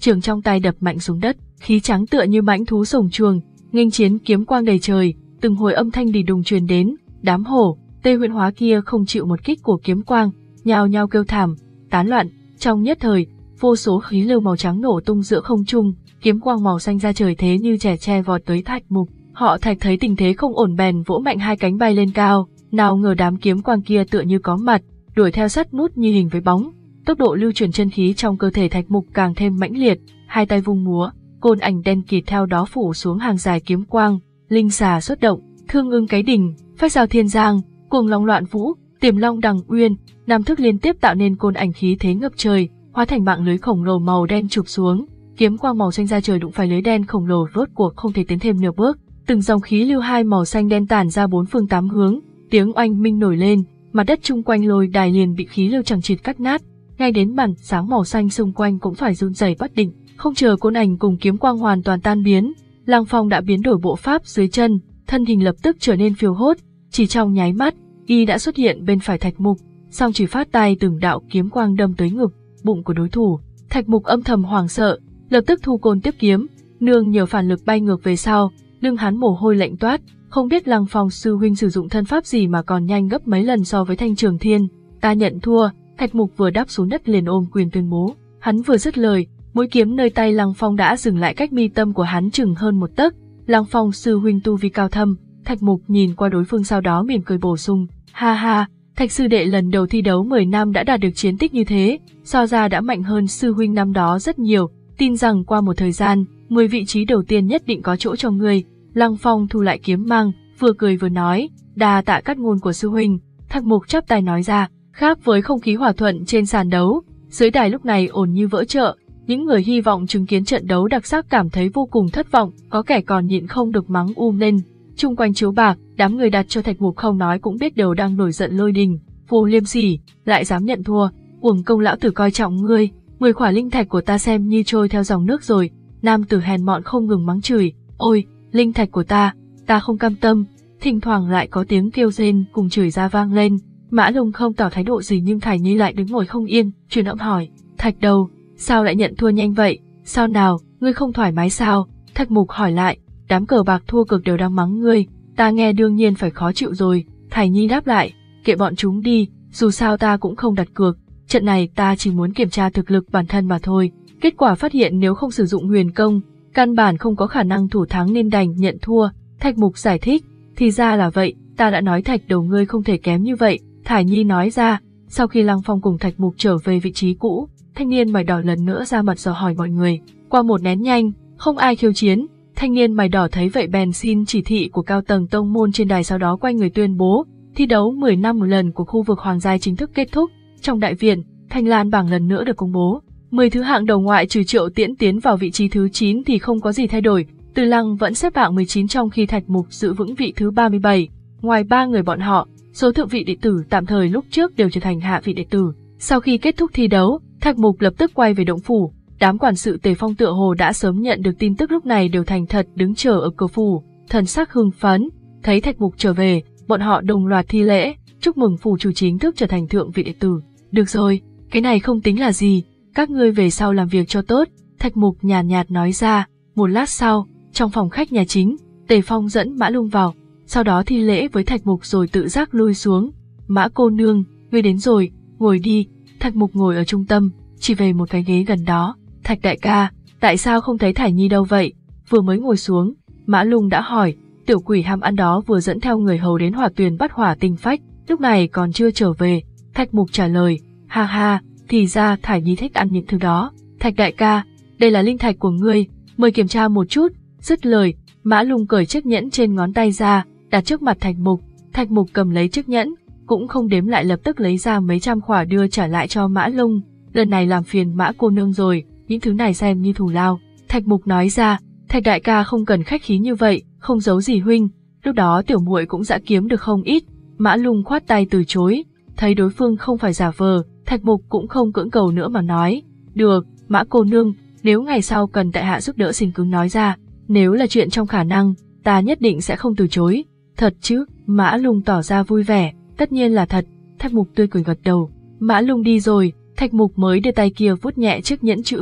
Speaker 1: trường trong tay đập mạnh xuống đất, khí trắng tựa như mãnh thú sổng chuồng, nghênh chiến kiếm quang đầy trời, từng hồi âm thanh đì đùng truyền đến, đám hổ, tê huyễn hóa kia không chịu một kích của kiếm quang, nhao nhao kêu thảm, tán loạn, trong nhất thời, vô số khí lưu màu trắng nổ tung giữa không trung, kiếm quang màu xanh ra trời thế như trẻ tre vọt tới Thạch Mục. Họ Thạch thấy tình thế không ổn bèn vỗ mạnh hai cánh bay lên cao, nào ngờ đám kiếm quang kia tựa như có mặt, đuổi theo sát nút như hình với bóng. Tốc độ lưu chuyển chân khí trong cơ thể Thạch Mục càng thêm mãnh liệt, hai tay vung múa, côn ảnh đen kịt theo đó phủ xuống hàng dài kiếm quang, linh xà xuất động, thương ưng cái đỉnh, phách giao thiên giang, cuồng long loạn vũ, tiềm long đằng uyên, năm thức liên tiếp tạo nên côn ảnh khí thế ngập trời, hóa thành mạng lưới khổng lồ màu đen chụp xuống, kiếm quang màu xanh ra trời đụng phải lưới đen khổng lồ rốt cuộc không thể tiến thêm nửa bước, từng dòng khí lưu hai màu xanh đen tản ra bốn phương tám hướng, tiếng oanh minh nổi lên, mặt đất chung quanh lôi đài liền bị khí lưu chằng chịt cắt nát, ngay đến màn sáng màu xanh xung quanh cũng phải run rẩy bất định. Không chờ côn ảnh cùng kiếm quang hoàn toàn tan biến, Lăng Phong đã biến đổi bộ pháp dưới chân, thân hình lập tức trở nên phiêu hốt, chỉ trong nháy mắt, y đã xuất hiện bên phải Thạch Mục, song chỉ phát tay từng đạo kiếm quang đâm tới ngực, bụng của đối thủ. Thạch Mục âm thầm hoảng sợ, lập tức thu côn tiếp kiếm, nương nhờ phản lực bay ngược về sau, lưng hắn mồ hôi lạnh toát, không biết Lăng Phong sư huynh sử dụng thân pháp gì mà còn nhanh gấp mấy lần so với Thanh Trường Thiên. Ta nhận thua. Thạch Mục vừa đáp xuống đất liền ôm quyền tuyên bố. Hắn vừa dứt lời, mũi kiếm nơi tay Lăng Phong đã dừng lại cách mi tâm của hắn chừng hơn một tấc. Lăng Phong sư huynh tu vi cao thâm. Thạch Mục nhìn qua đối phương sau đó mỉm cười bổ sung, ha ha, Thạch sư đệ lần đầu thi đấu mười năm đã đạt được chiến tích như thế, so ra đã mạnh hơn sư huynh năm đó rất nhiều, tin rằng qua một thời gian, mười vị trí đầu tiên nhất định có chỗ cho ngươi. Lăng Phong thu lại kiếm mang, vừa cười vừa nói, đa tạ cắt ngôn của sư huynh. Thạch Mục chắp tay nói ra, khác với không khí hòa thuận trên sàn đấu, dưới đài lúc này ồn như vỡ chợ, những người hy vọng chứng kiến trận đấu đặc sắc cảm thấy vô cùng thất vọng, có kẻ còn nhịn không được mắng um lên. Chung quanh chiếu bạc, đám người đặt cho Thạch Mục không nói cũng biết đều đang nổi giận lôi đình, Phù Liêm Sỉ, lại dám nhận thua, uổng công lão tử coi trọng ngươi, mười khỏa linh thạch của ta xem như trôi theo dòng nước rồi. Nam tử hèn mọn không ngừng mắng chửi, ôi, linh thạch của ta, ta không cam tâm. Thỉnh thoảng lại có tiếng kêu rên cùng chửi ra vang lên. Mã Lung không tỏ thái độ gì nhưng Thải Nhi lại đứng ngồi không yên, truyền âm hỏi, Thạch đầu, sao lại nhận thua nhanh vậy? Sao nào, ngươi không thoải mái sao? Thạch Mục hỏi lại, đám cờ bạc thua cực đều đang mắng ngươi, ta nghe đương nhiên phải khó chịu rồi. Thải Nhi đáp lại, kệ bọn chúng đi, dù sao ta cũng không đặt cược, trận này ta chỉ muốn kiểm tra thực lực bản thân mà thôi. Kết quả phát hiện nếu không sử dụng huyền công, căn bản không có khả năng thủ thắng nên đành nhận thua. Thạch Mục giải thích, thì ra là vậy, ta đã nói Thạch đầu ngươi không thể kém như vậy. Thải Nhi nói ra. Sau khi Lăng Phong cùng Thạch Mục trở về vị trí cũ, thanh niên mày đỏ lần nữa ra mặt dò hỏi mọi người. Qua một nén nhanh, không ai khiêu chiến. Thanh niên mày đỏ thấy vậy bèn xin chỉ thị của cao tầng tông môn trên đài, sau đó quay người tuyên bố thi đấu mười năm một lần của khu vực Hoàng Giai chính thức kết thúc. Trong đại viện, Thanh Lan bảng lần nữa được công bố. mười thứ hạng đầu ngoại trừ Triệu Tiễn tiến vào vị trí thứ chín thì không có gì thay đổi. Từ Lăng vẫn xếp hạng mười chín trong khi Thạch Mục giữ vững vị thứ ba mươi bảy. Ngoài ba người bọn họ, số thượng vị đệ tử tạm thời lúc trước đều trở thành hạ vị đệ tử. Sau khi kết thúc thi đấu, Thạch Mục lập tức quay về động phủ. Đám quản sự Tề Phong tựa hồ đã sớm nhận được tin tức lúc này đều thành thật đứng chờ ở cửa phủ, thần sắc hưng phấn. Thấy Thạch Mục trở về, bọn họ đồng loạt thi lễ, chúc mừng phủ chủ chính thức trở thành thượng vị đệ tử. Được rồi, cái này không tính là gì, các ngươi về sau làm việc cho tốt. Thạch Mục nhàn nhạt, nhạt nói ra. Một lát sau, trong phòng khách nhà chính, Tề Phong dẫn Mã Lung vào, sau đó thi lễ với Thạch Mục rồi tự giác lui xuống. Mã cô nương, ngươi đến rồi, ngồi đi. Thạch Mục ngồi ở trung tâm, chỉ về một cái ghế gần đó. Thạch đại ca, tại sao không thấy Thải Nhi đâu vậy? Vừa mới ngồi xuống, Mã Lung đã hỏi. Tiểu quỷ ham ăn đó vừa dẫn theo người hầu đến Hỏa Tuyền bắt hỏa tinh phách, lúc này còn chưa trở về. Thạch Mục trả lời, ha ha, thì ra Thải Nhi thích ăn những thứ đó. Thạch đại ca, đây là linh thạch của ngươi, mời kiểm tra một chút. Dứt lời, Mã Lung cởi chiếc nhẫn trên ngón tay ra, đặt trước mặt Thạch Mục. Thạch Mục cầm lấy chiếc nhẫn, cũng không đếm lại lập tức lấy ra mấy trăm khỏa đưa trả lại cho Mã Lung. Lần này làm phiền Mã cô nương rồi, những thứ này xem như thù lao. Thạch Mục nói ra, Thạch đại ca không cần khách khí như vậy, không giấu gì huynh, lúc đó tiểu muội cũng đã kiếm được không ít. Mã Lung khoát tay từ chối, thấy đối phương không phải giả vờ, Thạch Mục cũng không cưỡng cầu nữa mà nói, được, Mã cô nương, nếu ngày sau cần tại hạ giúp đỡ xin cứ nói ra, nếu là chuyện trong khả năng, ta nhất định sẽ không từ chối. Thật chứ? Mã Lung tỏ ra vui vẻ, tất nhiên là thật. Thạch Mục tươi cười gật đầu. Mã Lung đi rồi, Thạch Mục mới đưa tay kia vuốt nhẹ chiếc nhẫn chữ vật,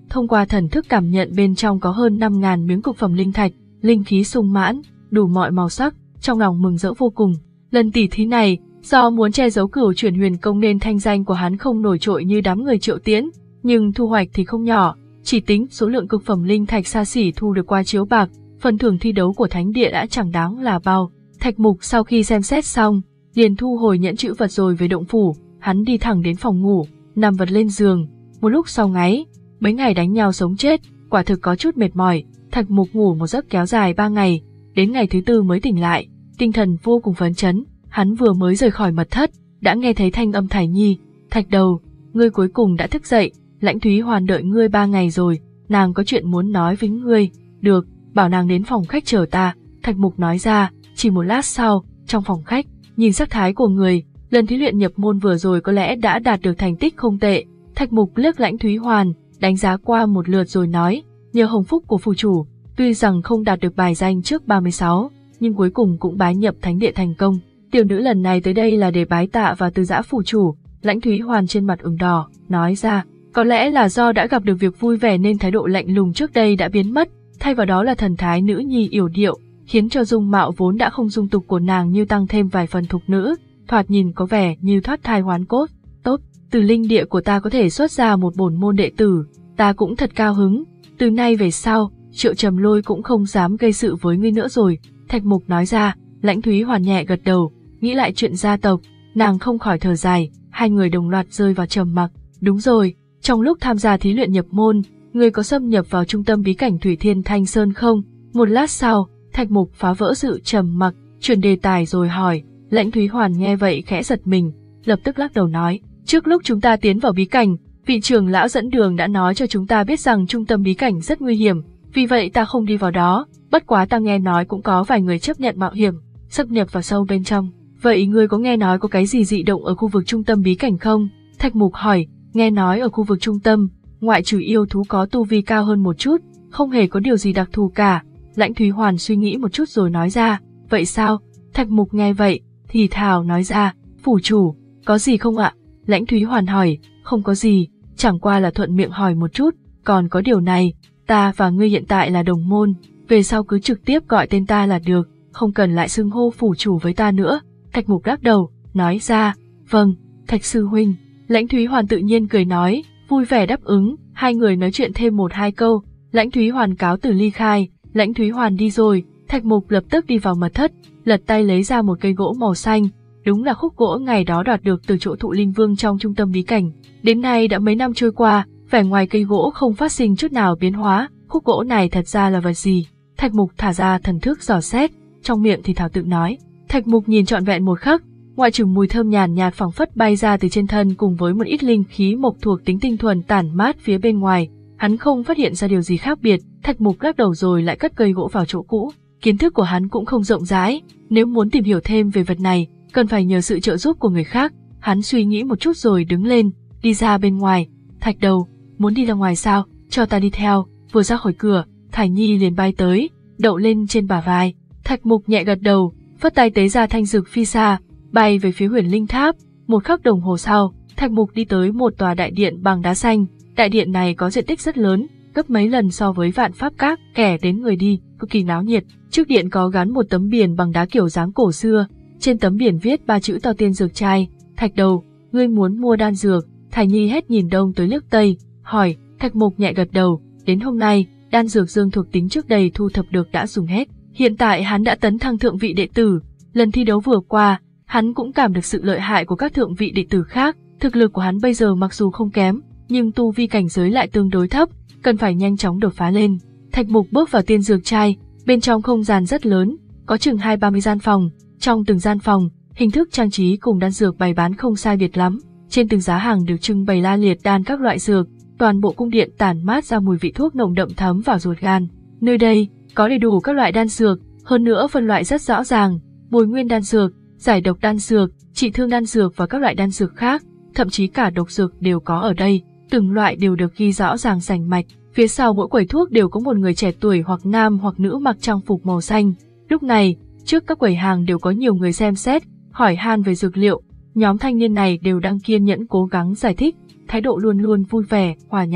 Speaker 1: thông qua thần thức cảm nhận bên trong có hơn năm nghìn miếng cực phẩm linh thạch, linh khí sung mãn, đủ mọi màu sắc, trong lòng mừng rỡ vô cùng. Lần tỉ thí này, do muốn che giấu Cửu Chuyển Huyền Công nên thanh danh của hắn không nổi trội như đám người Triệu Tiễn, nhưng thu hoạch thì không nhỏ, chỉ tính số lượng cực phẩm linh thạch xa xỉ thu được qua chiếu bạc, phần thưởng thi đấu của thánh địa đã chẳng đáng là bao. Thạch Mục sau khi xem xét xong, liền thu hồi nhẫn chữ vật rồi về động phủ, hắn đi thẳng đến phòng ngủ, nằm vật lên giường, một lúc sau ngáy, mấy ngày đánh nhau sống chết, quả thực có chút mệt mỏi. Thạch Mục ngủ một giấc kéo dài ba ngày, đến ngày thứ tư mới tỉnh lại, tinh thần vô cùng phấn chấn. Hắn vừa mới rời khỏi mật thất, đã nghe thấy thanh âm Thải Nhi. Thạch Đầu, ngươi cuối cùng đã thức dậy, Lãnh Thúy Hoàn đợi ngươi ba ngày rồi, nàng có chuyện muốn nói với ngươi. Được, bảo nàng đến phòng khách chờ ta, Thạch Mục nói ra. Chỉ một lát sau, trong phòng khách, nhìn sắc thái của người, lần thí luyện nhập môn vừa rồi có lẽ đã đạt được thành tích không tệ. Thạch Mục liếc Lãnh Thúy Hoàn, đánh giá qua một lượt rồi nói, nhờ hồng phúc của phù chủ, tuy rằng không đạt được bài danh trước ba mươi sáu, nhưng cuối cùng cũng bái nhập thánh địa thành công. Tiểu nữ lần này tới đây là để bái tạ và từ giã phù chủ. Lãnh Thúy Hoàn trên mặt ửng đỏ, nói ra, có lẽ là do đã gặp được việc vui vẻ nên thái độ lạnh lùng trước đây đã biến mất, thay vào đó là thần thái nữ nhi yểu điệu, khiến cho dung mạo vốn đã không dung tục của nàng như tăng thêm vài phần thục nữ, thoạt nhìn có vẻ như thoát thai hoán cốt. Tốt, từ linh địa của ta có thể xuất ra một bổn môn đệ tử, ta cũng thật cao hứng. Từ nay về sau, Triệu Trầm Lôi cũng không dám gây sự với ngươi nữa rồi, Thạch Mục nói ra. Lãnh Thúy Hoàn nhẹ gật đầu, nghĩ lại chuyện gia tộc, nàng không khỏi thở dài, hai người đồng loạt rơi vào trầm mặc. Đúng rồi, trong lúc tham gia thí luyện nhập môn, ngươi có xâm nhập vào trung tâm bí cảnh Thủy Thiên Thanh Sơn không? Một lát sau, Thạch Mục phá vỡ sự trầm mặc, chuyển đề tài rồi hỏi. Lãnh Thúy Hoàn nghe vậy khẽ giật mình, lập tức lắc đầu nói, trước lúc chúng ta tiến vào bí cảnh, vị trưởng lão dẫn đường đã nói cho chúng ta biết rằng trung tâm bí cảnh rất nguy hiểm, vì vậy ta không đi vào đó, bất quá ta nghe nói cũng có vài người chấp nhận mạo hiểm, xâm nhập vào sâu bên trong. Vậy ngươi có nghe nói có cái gì dị động ở khu vực trung tâm bí cảnh không? Thạch Mục hỏi. Nghe nói ở khu vực trung tâm, ngoại trừ yêu thú có tu vi cao hơn một chút, không hề có điều gì đặc thù cả. Lãnh Thúy Hoàn suy nghĩ một chút rồi nói ra, vậy sao? Thạch Mục nghe vậy, thì thào nói ra, phủ chủ, có gì không ạ? Lãnh Thúy Hoàn hỏi, không có gì, chẳng qua là thuận miệng hỏi một chút, còn có điều này, ta và ngươi hiện tại là đồng môn, về sau cứ trực tiếp gọi tên ta là được, không cần lại xưng hô phủ chủ với ta nữa. Thạch Mục lắc đầu, nói ra, vâng, Thạch sư huynh. Lãnh Thúy Hoàn tự nhiên cười nói, vui vẻ đáp ứng, hai người nói chuyện thêm một hai câu, Lãnh Thúy Hoàn cáo từ ly khai. Lãnh Thúy Hoàn đi rồi, Thạch Mục lập tức đi vào mật thất, lật tay lấy ra một cây gỗ màu xanh, đúng là khúc gỗ ngày đó đoạt được từ chỗ Thụ Linh Vương trong trung tâm bí cảnh. Đến nay đã mấy năm trôi qua, vẻ ngoài cây gỗ không phát sinh chút nào biến hóa, khúc gỗ này thật ra là vật gì? Thạch Mục thả ra thần thức dò xét, trong miệng thì thảo tự nói. Thạch Mục nhìn trọn vẹn một khắc, ngoại trừ mùi thơm nhàn nhạt phảng phất bay ra từ trên thân cùng với một ít linh khí mộc thuộc tính tinh thuần tản mát phía bên ngoài, hắn không phát hiện ra điều gì khác biệt. Thạch Mục lắc đầu rồi lại cất cây gỗ vào chỗ cũ. Kiến thức của hắn cũng không rộng rãi, nếu muốn tìm hiểu thêm về vật này, cần phải nhờ sự trợ giúp của người khác. Hắn suy nghĩ một chút rồi đứng lên, đi ra bên ngoài. Thạch Đầu, muốn đi ra ngoài sao? Cho ta đi theo. Vừa ra khỏi cửa, Thải Nhi liền bay tới, đậu lên trên bả vai. Thạch Mục nhẹ gật đầu, phất tay tế ra thanh dược phi xa, bay về phía Huyền Linh Tháp. Một khắc đồng hồ sau, Thạch Mục đi tới một tòa đại điện bằng đá xanh. Đại điện này có diện tích rất lớn, gấp mấy lần so với Vạn Pháp Các, kẻ đến người đi, cực kỳ náo nhiệt. Trước điện có gắn một tấm biển bằng đá kiểu dáng cổ xưa, trên tấm biển viết ba chữ to Tiên Dược Trai. Thạch Đầu, ngươi muốn mua đan dược? Thải Nhi hết nhìn đông tới liếc tây, hỏi. Thạch Mục nhẹ gật đầu, đến hôm nay, đan dược dương thuộc tính trước đây thu thập được đã dùng hết. Hiện tại hắn đã tấn thăng thượng vị đệ tử, lần thi đấu vừa qua, hắn cũng cảm được sự lợi hại của các thượng vị đệ tử khác. Thực lực của hắn bây giờ mặc dù không kém, nhưng tu vi cảnh giới lại tương đối thấp, cần phải nhanh chóng đột phá lên. Thạch Mục bước vào Tiên Dược Trai, bên trong không gian rất lớn, có chừng hai ba mươi gian phòng, trong từng gian phòng, hình thức trang trí cùng đan dược bày bán không sai biệt lắm, trên từng giá hàng được trưng bày la liệt đan các loại dược, toàn bộ cung điện tản mát ra mùi vị thuốc nồng đậm thấm vào ruột gan. Nơi đây có đầy đủ các loại đan dược, hơn nữa phân loại rất rõ ràng, bồi nguyên đan dược, giải độc đan dược, trị thương đan dược và các loại đan dược khác, thậm chí cả độc dược đều có ở đây, từng loại đều được ghi rõ ràng rành mạch. Phía sau mỗi quầy thuốc đều có một người trẻ tuổi hoặc nam hoặc nữ mặc trang phục màu xanh. Lúc này, trước các quầy hàng đều có nhiều người xem xét, hỏi han về dược liệu. Nhóm thanh niên này đều đang kiên nhẫn cố gắng giải thích, thái độ luôn luôn vui vẻ, hòa nhã.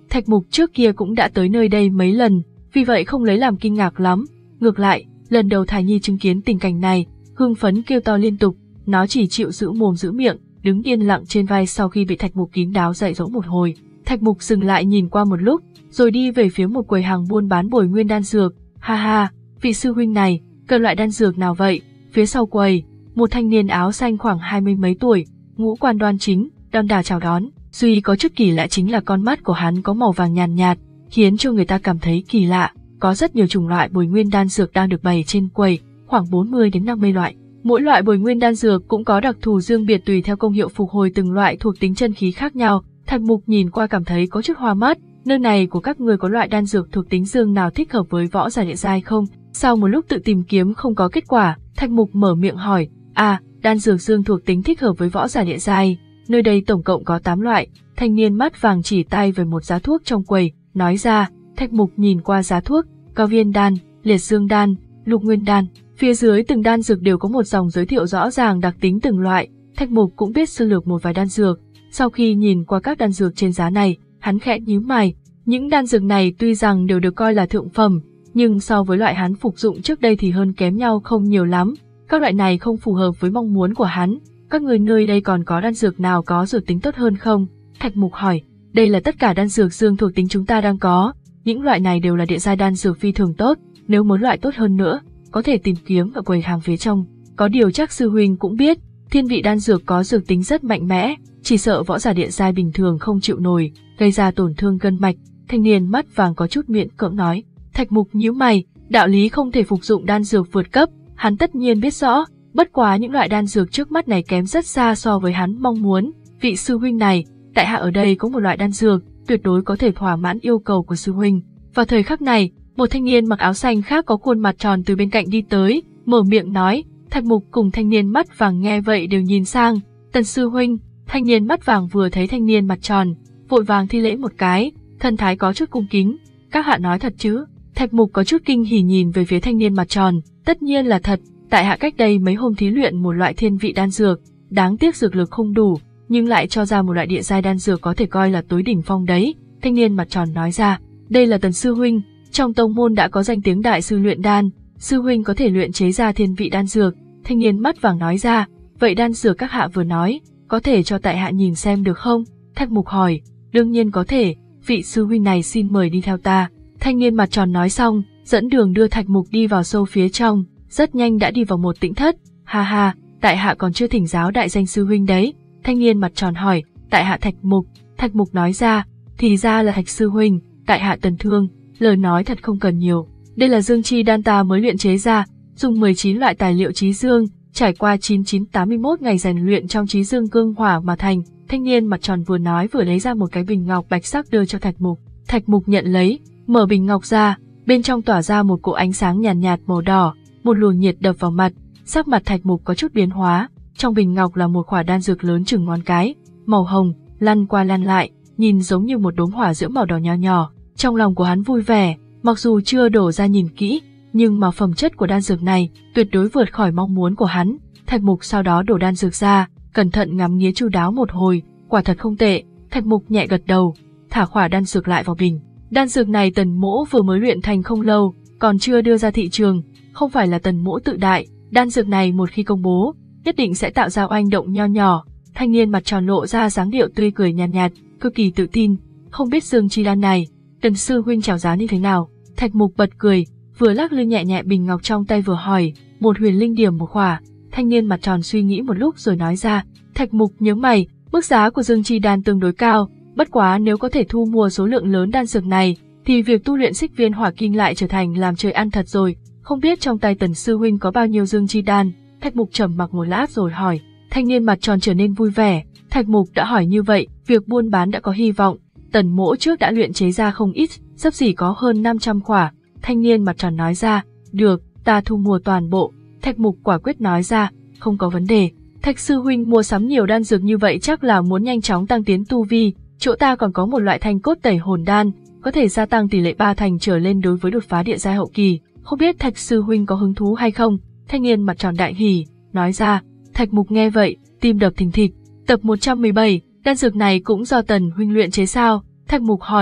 Speaker 1: Thạch Mục trước kia cũng đã tới nơi đây mấy lần, vì vậy không lấy làm kinh ngạc lắm. Ngược lại, lần đầu Thải Nhi chứng kiến tình cảnh này, hưng phấn kêu to liên tục, nó chỉ chịu giữ mồm giữ miệng, đứng yên lặng trên vai sau khi bị Thạch Mục kín đáo dạy dỗ một hồi. Thạch Mục dừng lại nhìn qua một lúc, rồi đi về phía một quầy hàng buôn bán bồi nguyên đan dược. Ha ha, vị sư huynh này, cần loại đan dược nào vậy? Phía sau quầy, một thanh niên áo xanh khoảng hai mươi mấy tuổi, ngũ quan đoan chính, đon đả chào đón. Duy có chút kỳ lạ chính là con mắt của hắn có màu vàng nhàn nhạt, nhạt, khiến cho người ta cảm thấy kỳ lạ. Có rất nhiều chủng loại bồi nguyên đan dược đang được bày trên quầy, khoảng bốn mươi đến năm mươi loại. Mỗi loại bồi nguyên đan dược cũng có đặc thù riêng biệt tùy theo công hiệu phục hồi từng loại thuộc tính chân khí khác nhau. Thạch Mục nhìn qua cảm thấy có chút hoa mắt, nơi này của các người có loại đan dược thuộc tính dương nào thích hợp với võ giả địa giai không? Sau một lúc tự tìm kiếm không có kết quả, Thạch Mục mở miệng hỏi, à, đan dược dương thuộc tính thích hợp với võ giả địa giai, nơi đây tổng cộng có tám loại. Thanh niên mắt vàng chỉ tay về một giá thuốc trong quầy, nói ra. Thạch Mục nhìn qua giá thuốc, cao viên đan, liệt dương đan, lục nguyên đan, phía dưới từng đan dược đều có một dòng giới thiệu rõ ràng đặc tính từng loại. Thạch Mục cũng biết sơ lược một vài đan dược. Sau khi nhìn qua các đan dược trên giá này, hắn khẽ nhíu mày. Những đan dược này tuy rằng đều được coi là thượng phẩm, nhưng so với loại hắn phục dụng trước đây thì hơn kém nhau không nhiều lắm. Các loại này không phù hợp với mong muốn của hắn. Các người nơi đây còn có đan dược nào có dược tính tốt hơn không? Thạch Mục hỏi. Đây là tất cả đan dược dương thuộc tính chúng ta đang có. Những loại này đều là địa giai đan dược phi thường tốt. Nếu muốn loại tốt hơn nữa, có thể tìm kiếm ở quầy hàng phía trong. Có điều chắc sư huynh cũng biết, thiên vị đan dược có dược tính rất mạnh mẽ, chỉ sợ võ giả địa giai bình thường không chịu nổi, gây ra tổn thương gân mạch. Thanh niên mắt vàng có chút miễn cưỡng nói. Thạch Mục nhíu mày, đạo lý không thể phục dụng đan dược vượt cấp, hắn tất nhiên biết rõ, bất quá những loại đan dược trước mắt này kém rất xa so với hắn mong muốn. Vị sư huynh này, tại hạ ở đây có một loại đan dược, tuyệt đối có thể thỏa mãn yêu cầu của sư huynh. Vào thời khắc này, một thanh niên mặc áo xanh khác có khuôn mặt tròn từ bên cạnh đi tới, mở miệng nói. Thạch Mục cùng thanh niên mắt vàng nghe vậy đều nhìn sang. Tần sư huynh. Thanh niên mắt vàng vừa thấy thanh niên mặt tròn, vội vàng thi lễ một cái, thân thái có chút cung kính. Các hạ nói thật chứ? Thạch Mục có chút kinh hỉ nhìn về phía thanh niên mặt tròn. Tất nhiên là thật, tại hạ cách đây mấy hôm thí luyện một loại thiên vị đan dược, đáng tiếc dược lực không đủ, nhưng lại cho ra một loại địa giai đan dược có thể coi là tối đỉnh phong đấy. Thanh niên mặt tròn nói ra. Đây là Tần sư huynh, trong tông môn đã có danh tiếng đại sư luyện đan, sư huynh có thể luyện chế ra thiên vị đan dược. Thanh niên mắt vàng nói ra. Vậy đan dược các hạ vừa nói, có thể cho tại hạ nhìn xem được không? Thạch Mục hỏi. Đương nhiên có thể, vị sư huynh này xin mời đi theo ta. Thanh niên mặt tròn nói xong, dẫn đường đưa Thạch Mục đi vào sâu phía trong, rất nhanh đã đi vào một tĩnh thất. Ha ha, tại hạ còn chưa thỉnh giáo đại danh sư huynh đấy. Thanh niên mặt tròn hỏi. Tại hạ Thạch Mục. Thạch Mục nói ra. Thì ra là Thạch sư huynh, tại hạ Tần Thương. Lời nói thật không cần nhiều. Đây là dương chi đan ta mới luyện chế ra, dùng mười chín loại tài liệu chí dương, trải qua chín chín tám mươi mốt ngày rèn luyện trong chí dương cương hỏa mà thành. Thanh niên mặt tròn vừa nói vừa lấy ra một cái bình ngọc bạch sắc đưa cho Thạch Mục. Thạch Mục nhận lấy, mở bình ngọc ra, bên trong tỏa ra một cỗ ánh sáng nhàn nhạt, nhạt màu đỏ, một luồng nhiệt đập vào mặt, sắc mặt Thạch Mục có chút biến hóa. Trong bình ngọc là một quả đan dược lớn chừng ngón cái, màu hồng, lăn qua lăn lại, nhìn giống như một đốm hỏa diễm màu đỏ nhỏ nhỏ. Trong lòng của hắn vui vẻ, mặc dù chưa đổ ra nhìn kỹ, nhưng mà phẩm chất của đan dược này tuyệt đối vượt khỏi mong muốn của hắn. Thạch Mục sau đó đổ đan dược ra, cẩn thận ngắm nghía chu đáo một hồi, quả thật không tệ. Thạch Mục nhẹ gật đầu, thả quả đan dược lại vào bình. Đan dược này Tần Mỗ vừa mới luyện thành không lâu, còn chưa đưa ra thị trường, không phải là Tần Mỗ tự đại, đan dược này một khi công bố, nhất định sẽ tạo ra oanh động nho nhỏ. Thanh niên mặt tròn lộ ra dáng điệu tươi cười nhàn nhạt, nhạt, cực kỳ tự tin. Không biết dương chi đan này, Tần sư huynh chào giá như thế nào? Thạch Mục bật cười, vừa lắc lư nhẹ nhẹ bình ngọc trong tay vừa hỏi. Một huyền linh điểm một khỏa. Thanh niên mặt tròn suy nghĩ một lúc rồi nói ra. Thạch Mục nhớ mày, mức giá của dương chi đan tương đối cao, bất quá nếu có thể thu mua số lượng lớn đan dược này, thì việc tu luyện xích viên hỏa kinh lại trở thành làm trời ăn thật rồi. Không biết trong tay Tần sư huynh có bao nhiêu dương chi đan? Thạch Mục trầm mặc một lát rồi hỏi. Thanh niên mặt tròn trở nên vui vẻ. Thạch Mục đã hỏi như vậy, việc buôn bán đã có hy vọng. Tần Mỗ trước đã luyện chế ra không ít, xấp xỉ có hơn năm trăm khỏa. Thanh niên mặt tròn nói ra. Được, ta thu mua toàn bộ. Thạch Mục quả quyết nói ra. Không có vấn đề. Thạch sư huynh mua sắm nhiều đan dược như vậy chắc là muốn nhanh chóng tăng tiến tu vi. Chỗ ta còn có một loại thanh cốt tẩy hồn đan, có thể gia tăng tỷ lệ ba thành trở lên đối với đột phá địa giai hậu kỳ. Không biết Thạch sư huynh có hứng thú hay không? Thanh niên mặt tròn đại hỉ, nói ra. Thạch Mục nghe vậy, tim đập thình thịch. Tập một trăm mười bảy, đan dược này cũng do Tần huynh luyện chế sao? Thạch Mục hỏi.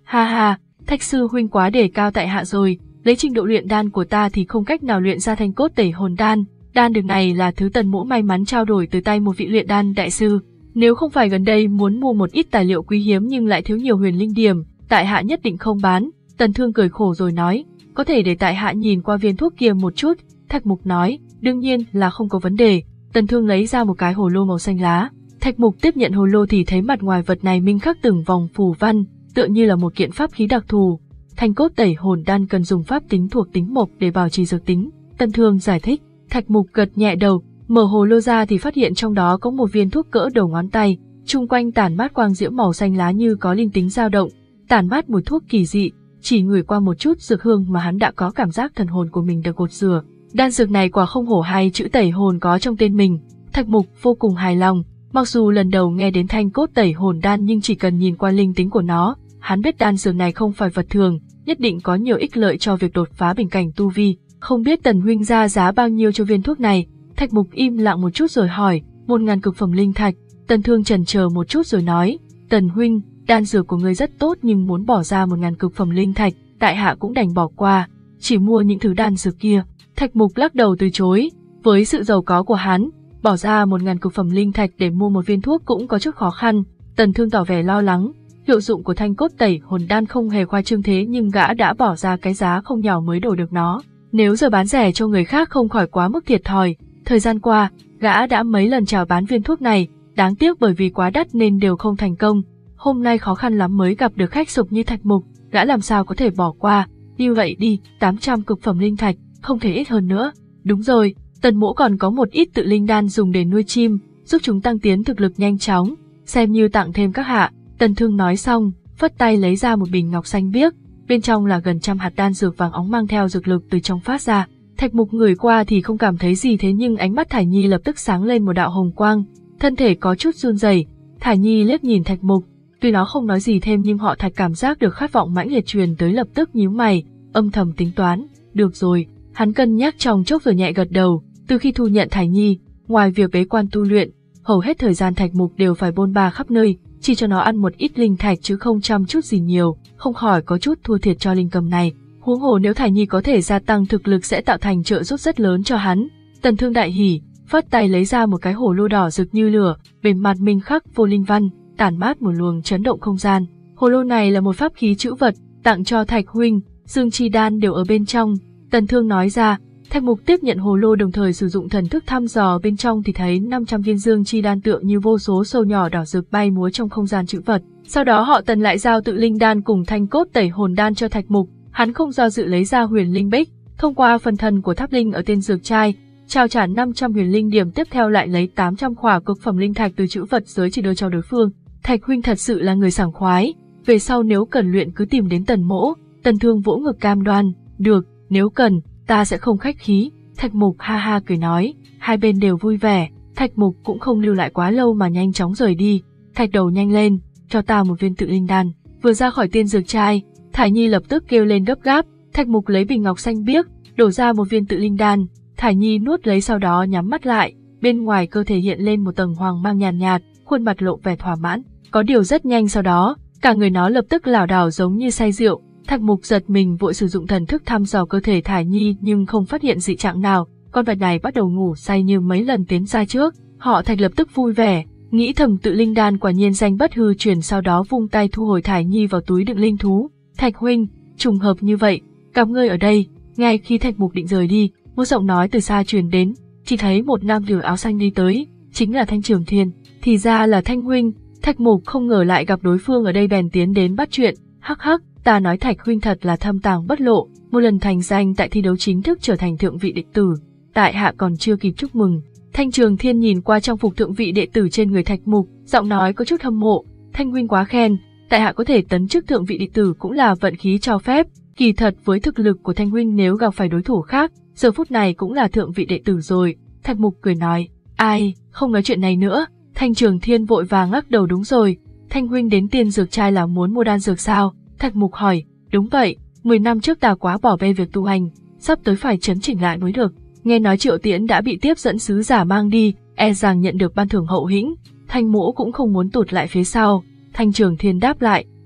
Speaker 1: Ha ha, Thạch sư huynh quá đề cao tại hạ rồi, lấy trình độ luyện đan của ta thì không cách nào luyện ra thanh cốt tẩy hồn đan. Đan dược này là thứ Tần Mỗ may mắn trao đổi từ tay một vị luyện đan đại sư. Nếu không phải gần đây muốn mua một ít tài liệu quý hiếm nhưng lại thiếu nhiều huyền linh điểm, tại hạ nhất định không bán. Tần Thương cười khổ rồi nói, có thể để tại hạ nhìn qua viên thuốc kia một chút. Thạch Mục nói, đương nhiên là không có vấn đề. Tần Thương lấy ra một cái hồ lô màu xanh lá. Thạch Mục tiếp nhận hồ lô thì thấy mặt ngoài vật này minh khắc từng vòng phù văn, tựa như là một kiện pháp khí đặc thù. Thanh cốt tẩy hồn đan cần dùng pháp tính thuộc tính mộc để bảo trì dược tính. Tần Thương giải thích. Thạch Mục gật nhẹ đầu, mở hồ lô ra thì phát hiện trong đó có một viên thuốc cỡ đầu ngón tay, chung quanh tản mát quang diễm màu xanh lá như có linh tính dao động, tản mát mùi thuốc kỳ dị, chỉ ngửi qua một chút dược hương mà hắn đã có cảm giác thần hồn của mình được gột rửa. Đan dược này quả không hổ hay chữ tẩy hồn có trong tên mình. Thạch Mục vô cùng hài lòng, mặc dù lần đầu nghe đến thanh cốt tẩy hồn đan nhưng chỉ cần nhìn qua linh tính của nó, hắn biết đan dược này không phải vật thường, nhất định có nhiều ích lợi cho việc đột phá bình cảnh tu vi. Không biết Tần huynh ra giá bao nhiêu cho viên thuốc này? Thạch Mục im lặng một chút rồi hỏi. Một ngàn cực phẩm linh thạch. Tần Thương chần chờ một chút rồi nói, Tần huynh, đan dược của ngươi rất tốt nhưng muốn bỏ ra một ngàn cực phẩm linh thạch, tại hạ cũng đành bỏ qua, chỉ mua những thứ đan dược kia. Thạch Mục lắc đầu từ chối, với sự giàu có của hắn, bỏ ra một ngàn cực phẩm linh thạch để mua một viên thuốc cũng có chút khó khăn. Tần Thương tỏ vẻ lo lắng, hiệu dụng của thanh cốt tẩy hồn đan không hề khoa trương thế nhưng gã đã bỏ ra cái giá không nhỏ mới đổi được nó. Nếu giờ bán rẻ cho người khác không khỏi quá mức thiệt thòi. Thời gian qua, gã đã mấy lần chào bán viên thuốc này, đáng tiếc bởi vì quá đắt nên đều không thành công. Hôm nay khó khăn lắm mới gặp được khách sục như Thạch Mục, gã làm sao có thể bỏ qua. Như vậy đi, tám trăm cực phẩm linh thạch, không thể ít hơn nữa. Đúng rồi, Tần Mỗ còn có một ít tự linh đan dùng để nuôi chim, giúp chúng tăng tiến thực lực nhanh chóng, xem như tặng thêm các hạ. Tần Thương nói xong, phất tay lấy ra một bình ngọc xanh biếc, bên trong là gần trăm hạt đan dược vàng óng mang theo dược lực từ trong phát ra. Thạch Mục ngửi qua thì không cảm thấy gì thế nhưng ánh mắt Thải Nhi lập tức sáng lên một đạo hồng quang, thân thể có chút run rẩy. Thải Nhi liếc nhìn Thạch Mục, tuy nó không nói gì thêm nhưng họ Thạch cảm giác được khát vọng mãnh liệt truyền tới, lập tức nhíu mày, âm thầm tính toán. Được rồi, hắn cân nhắc trong chốc rồi nhẹ gật đầu. Từ khi thu nhận Thải Nhi, ngoài việc bế quan tu luyện, hầu hết thời gian Thạch Mục đều phải bôn ba khắp nơi, chỉ cho nó ăn một ít linh thạch chứ không chăm chút gì nhiều, không khỏi có chút thua thiệt cho linh cầm này. Huống hồ nếu Thải Nhi có thể gia tăng thực lực sẽ tạo thành trợ giúp rất lớn cho hắn. Tần Thương đại hỉ, phất tay lấy ra một cái hồ lô đỏ rực như lửa, bề mặt minh khắc vô linh văn, tản mát một luồng chấn động không gian. Hồ lô này là một pháp khí trữ vật, tặng cho Thạch huynh, dương chi đan đều ở bên trong. Tần Thương nói ra. Thạch Mục tiếp nhận hồ lô đồng thời sử dụng thần thức thăm dò bên trong thì thấy năm trăm viên dương chi đan tựa như vô số sâu nhỏ đỏ rực bay múa trong không gian trữ vật. Sau đó họ Tần lại giao tự linh đan cùng thanh cốt tẩy hồn đan cho Thạch Mục, hắn không do dự lấy ra huyền linh bích, thông qua phần thần của tháp linh ở tên dược trai, trao trả năm trăm huyền linh điểm, tiếp theo lại lấy tám trăm khỏa cực phẩm linh thạch từ trữ vật giới chỉ đưa cho đối phương. Thạch huynh thật sự là người sảng khoái, về sau nếu cần luyện cứ tìm đến Tần Mỗ. Tần Thương vỗ ngực cam đoan, được, nếu cần, ta sẽ không khách khí. Thạch Mục ha ha cười nói, hai bên đều vui vẻ. Thạch Mục cũng không lưu lại quá lâu mà nhanh chóng rời đi. Thạch đầu nhanh lên, cho ta một viên tự linh đan. Vừa ra khỏi tiên dược trai, Thải Nhi lập tức kêu lên gấp gáp. Thạch Mục lấy bình ngọc xanh biếc, đổ ra một viên tự linh đan. Thải Nhi nuốt lấy sau đó nhắm mắt lại, bên ngoài cơ thể hiện lên một tầng hoàng mang nhàn nhạt, nhạt, khuôn mặt lộ vẻ thỏa mãn. Có điều rất nhanh sau đó, cả người nó lập tức lảo đảo giống như say rượu. Thạch Mục giật mình vội sử dụng thần thức thăm dò cơ thể Thải Nhi nhưng không phát hiện dị trạng nào, con vật này bắt đầu ngủ say như mấy lần tiến ra trước. Họ Thạch lập tức vui vẻ, nghĩ thầm tự linh đan quả nhiên danh bất hư truyền, sau đó vung tay thu hồi Thải Nhi vào túi đựng linh thú. Thạch huynh, trùng hợp như vậy, gặp ngươi ở đây. Ngay khi Thạch Mục định rời đi, một giọng nói từ xa truyền đến, chỉ thấy một nam tử áo xanh đi tới, chính là Thanh Trường Thiên. Thì ra là Thanh huynh. Thạch Mục không ngờ lại gặp đối phương ở đây bèn tiến đến bắt chuyện. Hắc hắc, ta nói Thạch huynh thật là thâm tàng bất lộ, một lần thành danh tại thi đấu chính thức trở thành thượng vị đệ tử, tại hạ còn chưa kịp chúc mừng. Thanh Trường Thiên nhìn qua trang phục thượng vị đệ tử trên người Thạch Mục, giọng nói có chút hâm mộ. Thanh huynh quá khen, tại hạ có thể tấn chức thượng vị đệ tử cũng là vận khí cho phép. Kỳ thật với thực lực của Thanh huynh nếu gặp phải đối thủ khác, giờ phút này cũng là thượng vị đệ tử rồi. Thạch Mục cười nói, ai, không nói chuyện này nữa. Thanh Trường Thiên vội vàng lắc đầu, đúng rồi, Thanh huynh đến tiên dược trai là muốn mua đan dược sao? Thạch Mục hỏi, đúng vậy, mười năm trước ta quá bỏ bê việc tu hành, sắp tới phải chấn chỉnh lại mới được. Nghe nói Triệu Tiễn đã bị tiếp dẫn sứ giả mang đi, e rằng nhận được ban thưởng hậu hĩnh, Thanh Mỗ cũng không muốn tụt lại phía sau. Thanh Trường Thiên đáp lại,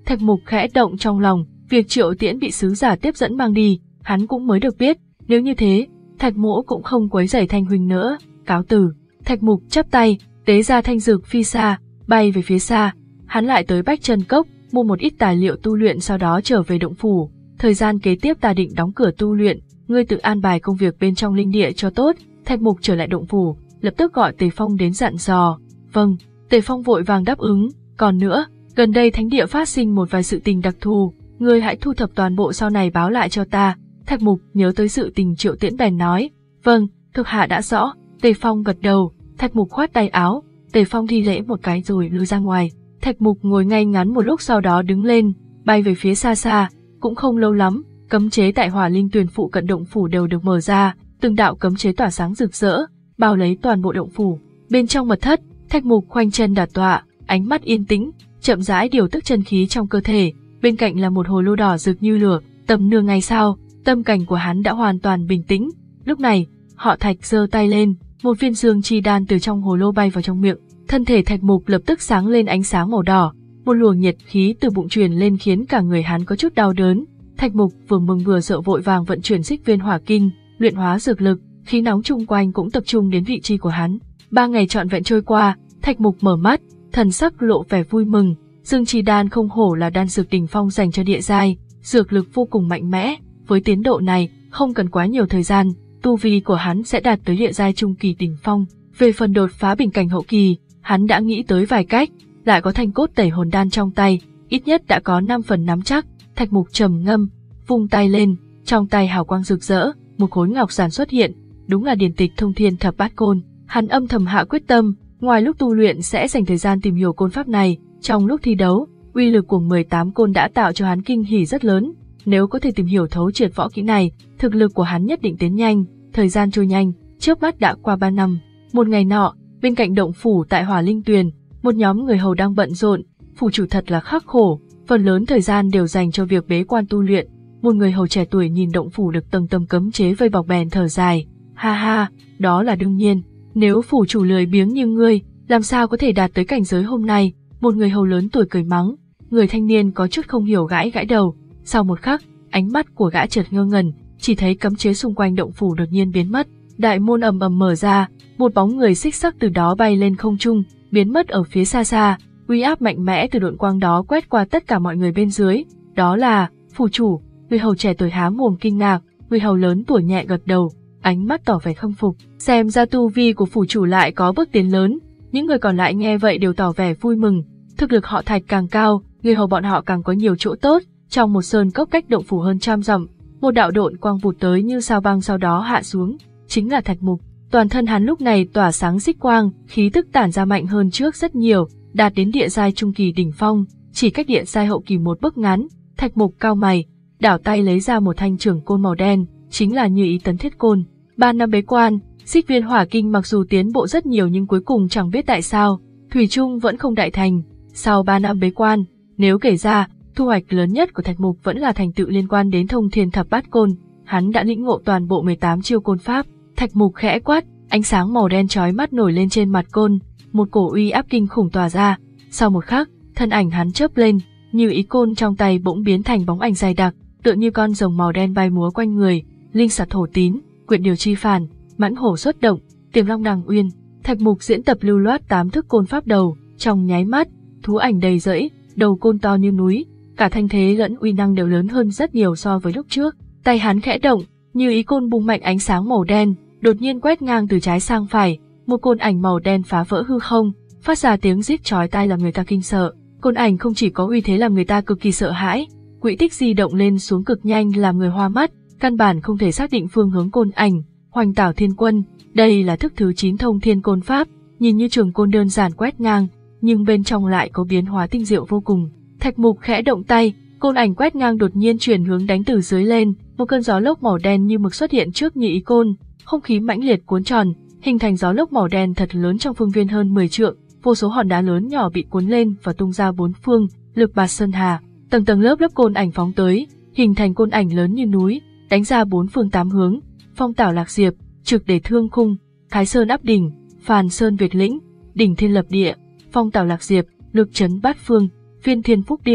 Speaker 1: Thạch Mục khẽ động trong lòng, việc Triệu Tiễn bị sứ giả tiếp dẫn mang đi, hắn cũng mới được biết, nếu như thế, Thạch Mỗ cũng không quấy rầy Thanh huynh nữa, cáo từ. Thạch Mục chắp tay, tế ra thanh dược phi xa, bay về phía xa, hắn lại tới Bách Chân Cốc, mua một ít tài liệu tu luyện sau đó trở về động phủ. Thời gian kế tiếp ta định đóng cửa tu luyện, ngươi tự an bài công việc bên trong linh địa cho tốt. Thạch Mục trở lại động phủ, lập tức gọi Tề Phong đến dặn dò. Vâng, Tề Phong vội vàng đáp ứng. Còn nữa, gần đây thánh địa phát sinh một vài sự tình đặc thù, ngươi hãy thu thập toàn bộ sau này báo lại cho ta. Thạch Mục nhớ tới sự tình Triệu Tiễn bèn nói. Vâng, thuộc hạ đã rõ. Tề Phong gật đầu. Thạch Mục khoát tay áo, Tề Phong thi lễ một cái rồi lui ra ngoài. Thạch Mục ngồi ngay ngắn một lúc sau đó đứng lên, bay về phía xa xa. Cũng không lâu lắm, cấm chế tại Hỏa Linh Tuyền phụ cận động phủ đều được mở ra, từng đạo cấm chế tỏa sáng rực rỡ, bao lấy toàn bộ động phủ. Bên trong mật thất, Thạch Mục khoanh chân đả tọa, ánh mắt yên tĩnh, chậm rãi điều tức chân khí trong cơ thể. Bên cạnh là một hồ lô đỏ rực như lửa. Tầm nửa ngày sau, tâm cảnh của hắn đã hoàn toàn bình tĩnh. Lúc này, họ Thạch giơ tay lên, một viên dương chi đan từ trong hồ lô bay vào trong miệng. Thân thể Thạch Mục lập tức sáng lên ánh sáng màu đỏ, một luồng nhiệt khí từ bụng truyền lên khiến cả người hắn có chút đau đớn. Thạch Mục vừa mừng vừa sợ vội vàng vận chuyển xích viên hỏa kinh, luyện hóa dược lực, khí nóng chung quanh cũng tập trung đến vị trí của hắn. Ba ngày trọn vẹn trôi qua, Thạch Mục mở mắt, thần sắc lộ vẻ vui mừng. Dương chi đan không hổ là đan dược đỉnh phong dành cho địa giai, dược lực vô cùng mạnh mẽ. Với tiến độ này, không cần quá nhiều thời gian, tu vi của hắn sẽ đạt tới địa giai trung kỳ đỉnh phong. Về phần đột phá bình cảnh hậu kỳ, hắn đã nghĩ tới vài cách, lại có thanh cốt tẩy hồn đan trong tay, ít nhất đã có năm phần nắm chắc. Thạch Mục trầm ngâm, vung tay lên, trong tay hào quang rực rỡ, một khối ngọc giản xuất hiện, đúng là điển tịch thông thiên thập bát côn. Hắn âm thầm hạ quyết tâm, ngoài lúc tu luyện sẽ dành thời gian tìm hiểu côn pháp này, trong lúc thi đấu, uy lực của mười tám côn đã tạo cho hắn kinh hỉ rất lớn. Nếu có thể tìm hiểu thấu triệt võ kỹ này, thực lực của hắn nhất định tiến nhanh. Thời gian trôi nhanh, chớp mắt đã qua ba năm. Một ngày nọ, bên cạnh động phủ tại Hỏa Linh Tuyền, một nhóm người hầu đang bận rộn. Phủ chủ thật là khắc khổ, phần lớn thời gian đều dành cho việc bế quan tu luyện. Một người hầu trẻ tuổi nhìn động phủ được tầng tầng cấm chế vây bọc bèn thở dài. Ha ha, đó là đương nhiên. Nếu phủ chủ lười biếng như ngươi, làm sao có thể đạt tới cảnh giới hôm nay? Một người hầu lớn tuổi cười mắng. Người thanh niên có chút không hiểu gãi gãi đầu. Sau một khắc, ánh mắt của gã chợt ngơ ngẩn, chỉ thấy cấm chế xung quanh động phủ đột nhiên biến mất. Đại môn ầm ầm mở ra, một bóng người xích sắc từ đó bay lên không trung, biến mất ở phía xa xa. Uy áp mạnh mẽ từ độn quang đó quét qua tất cả mọi người bên dưới. Đó là phủ chủ. Người hầu trẻ tuổi há mồm kinh ngạc, người hầu lớn tuổi nhẹ gật đầu, ánh mắt tỏ vẻ khâm phục. Xem ra tu vi của phủ chủ lại có bước tiến lớn. Những người còn lại nghe vậy đều tỏ vẻ vui mừng. Thực lực họ Thạch càng cao, người hầu bọn họ càng có nhiều chỗ tốt. Trong một sơn cốc cách động phủ hơn trăm dặm, một đạo độn quang vụt tới như sao băng sau đó hạ xuống, chính là Thạch Mục. Toàn thân hắn lúc này tỏa sáng xích quang, khí tức tản ra mạnh hơn trước rất nhiều, đạt đến địa giai trung kỳ đỉnh phong, chỉ cách địa giai hậu kỳ một bước ngắn. Thạch Mục cao mày, đảo tay lấy ra một thanh trường côn màu đen, chính là Như Ý Tấn Thiết Côn. Ba năm bế quan, xích viên hỏa kinh mặc dù tiến bộ rất nhiều nhưng cuối cùng chẳng biết tại sao, thủy chung vẫn không đại thành. Sau ba năm bế quan, nếu kể ra, thu hoạch lớn nhất của Thạch Mục vẫn là thành tựu liên quan đến thông thiên thập bát côn. Hắn đã lĩnh ngộ toàn bộ mười tám chiêu côn pháp. Thạch Mục khẽ quát, ánh sáng màu đen chói mắt nổi lên trên mặt côn, một cổ uy áp kinh khủng tỏa ra. Sau một khắc, thân ảnh hắn chớp lên, Như Ý côn trong tay bỗng biến thành bóng ảnh dài đặc, tựa như con rồng màu đen bay múa quanh người. Linh sạt thổ tín, quyện điều chi phản, mãnh hổ xuất động, tiềm long đằng uyên. Thạch Mục diễn tập lưu loát tám thức côn pháp đầu, trong nháy mắt, thú ảnh đầy rẫy, đầu côn to như núi, cả thanh thế lẫn uy năng đều lớn hơn rất nhiều so với lúc trước. Tay hắn khẽ động, Như Ý côn bung mạnh ánh sáng màu đen, đột nhiên quét ngang từ trái sang phải, một côn ảnh màu đen phá vỡ hư không, phát ra tiếng rít chói tai làm người ta kinh sợ. Côn ảnh không chỉ có uy thế làm người ta cực kỳ sợ hãi, quỹ tích di động lên xuống cực nhanh làm người hoa mắt, căn bản không thể xác định phương hướng côn ảnh. Hoành Tảo Thiên Quân, đây là thức thứ chín thông thiên côn pháp, nhìn như trường côn đơn giản quét ngang, nhưng bên trong lại có biến hóa tinh diệu vô cùng. Thạch Mục khẽ động tay, côn ảnh quét ngang đột nhiên chuyển hướng đánh từ dưới lên, một cơn gió lốc màu đen như mực xuất hiện trước Như Ý côn, không khí mãnh liệt cuốn tròn, hình thành gió lốc màu đen thật lớn trong phương viên hơn mười trượng, vô số hòn đá lớn nhỏ bị cuốn lên và tung ra bốn phương, lực bạt sơn hà, tầng tầng lớp lớp côn ảnh phóng tới, hình thành côn ảnh lớn như núi, đánh ra bốn phương tám hướng. Phong Tảo Lạc Diệp, Trực Để Thương Khung, Thái Sơn Áp Đỉnh, Phàn Sơn Việt Lĩnh, Đỉnh Thiên Lập Địa. Phong Tảo Lạc Diệp, lực chấn bát phương, Phiên Thiên Phúc Địa,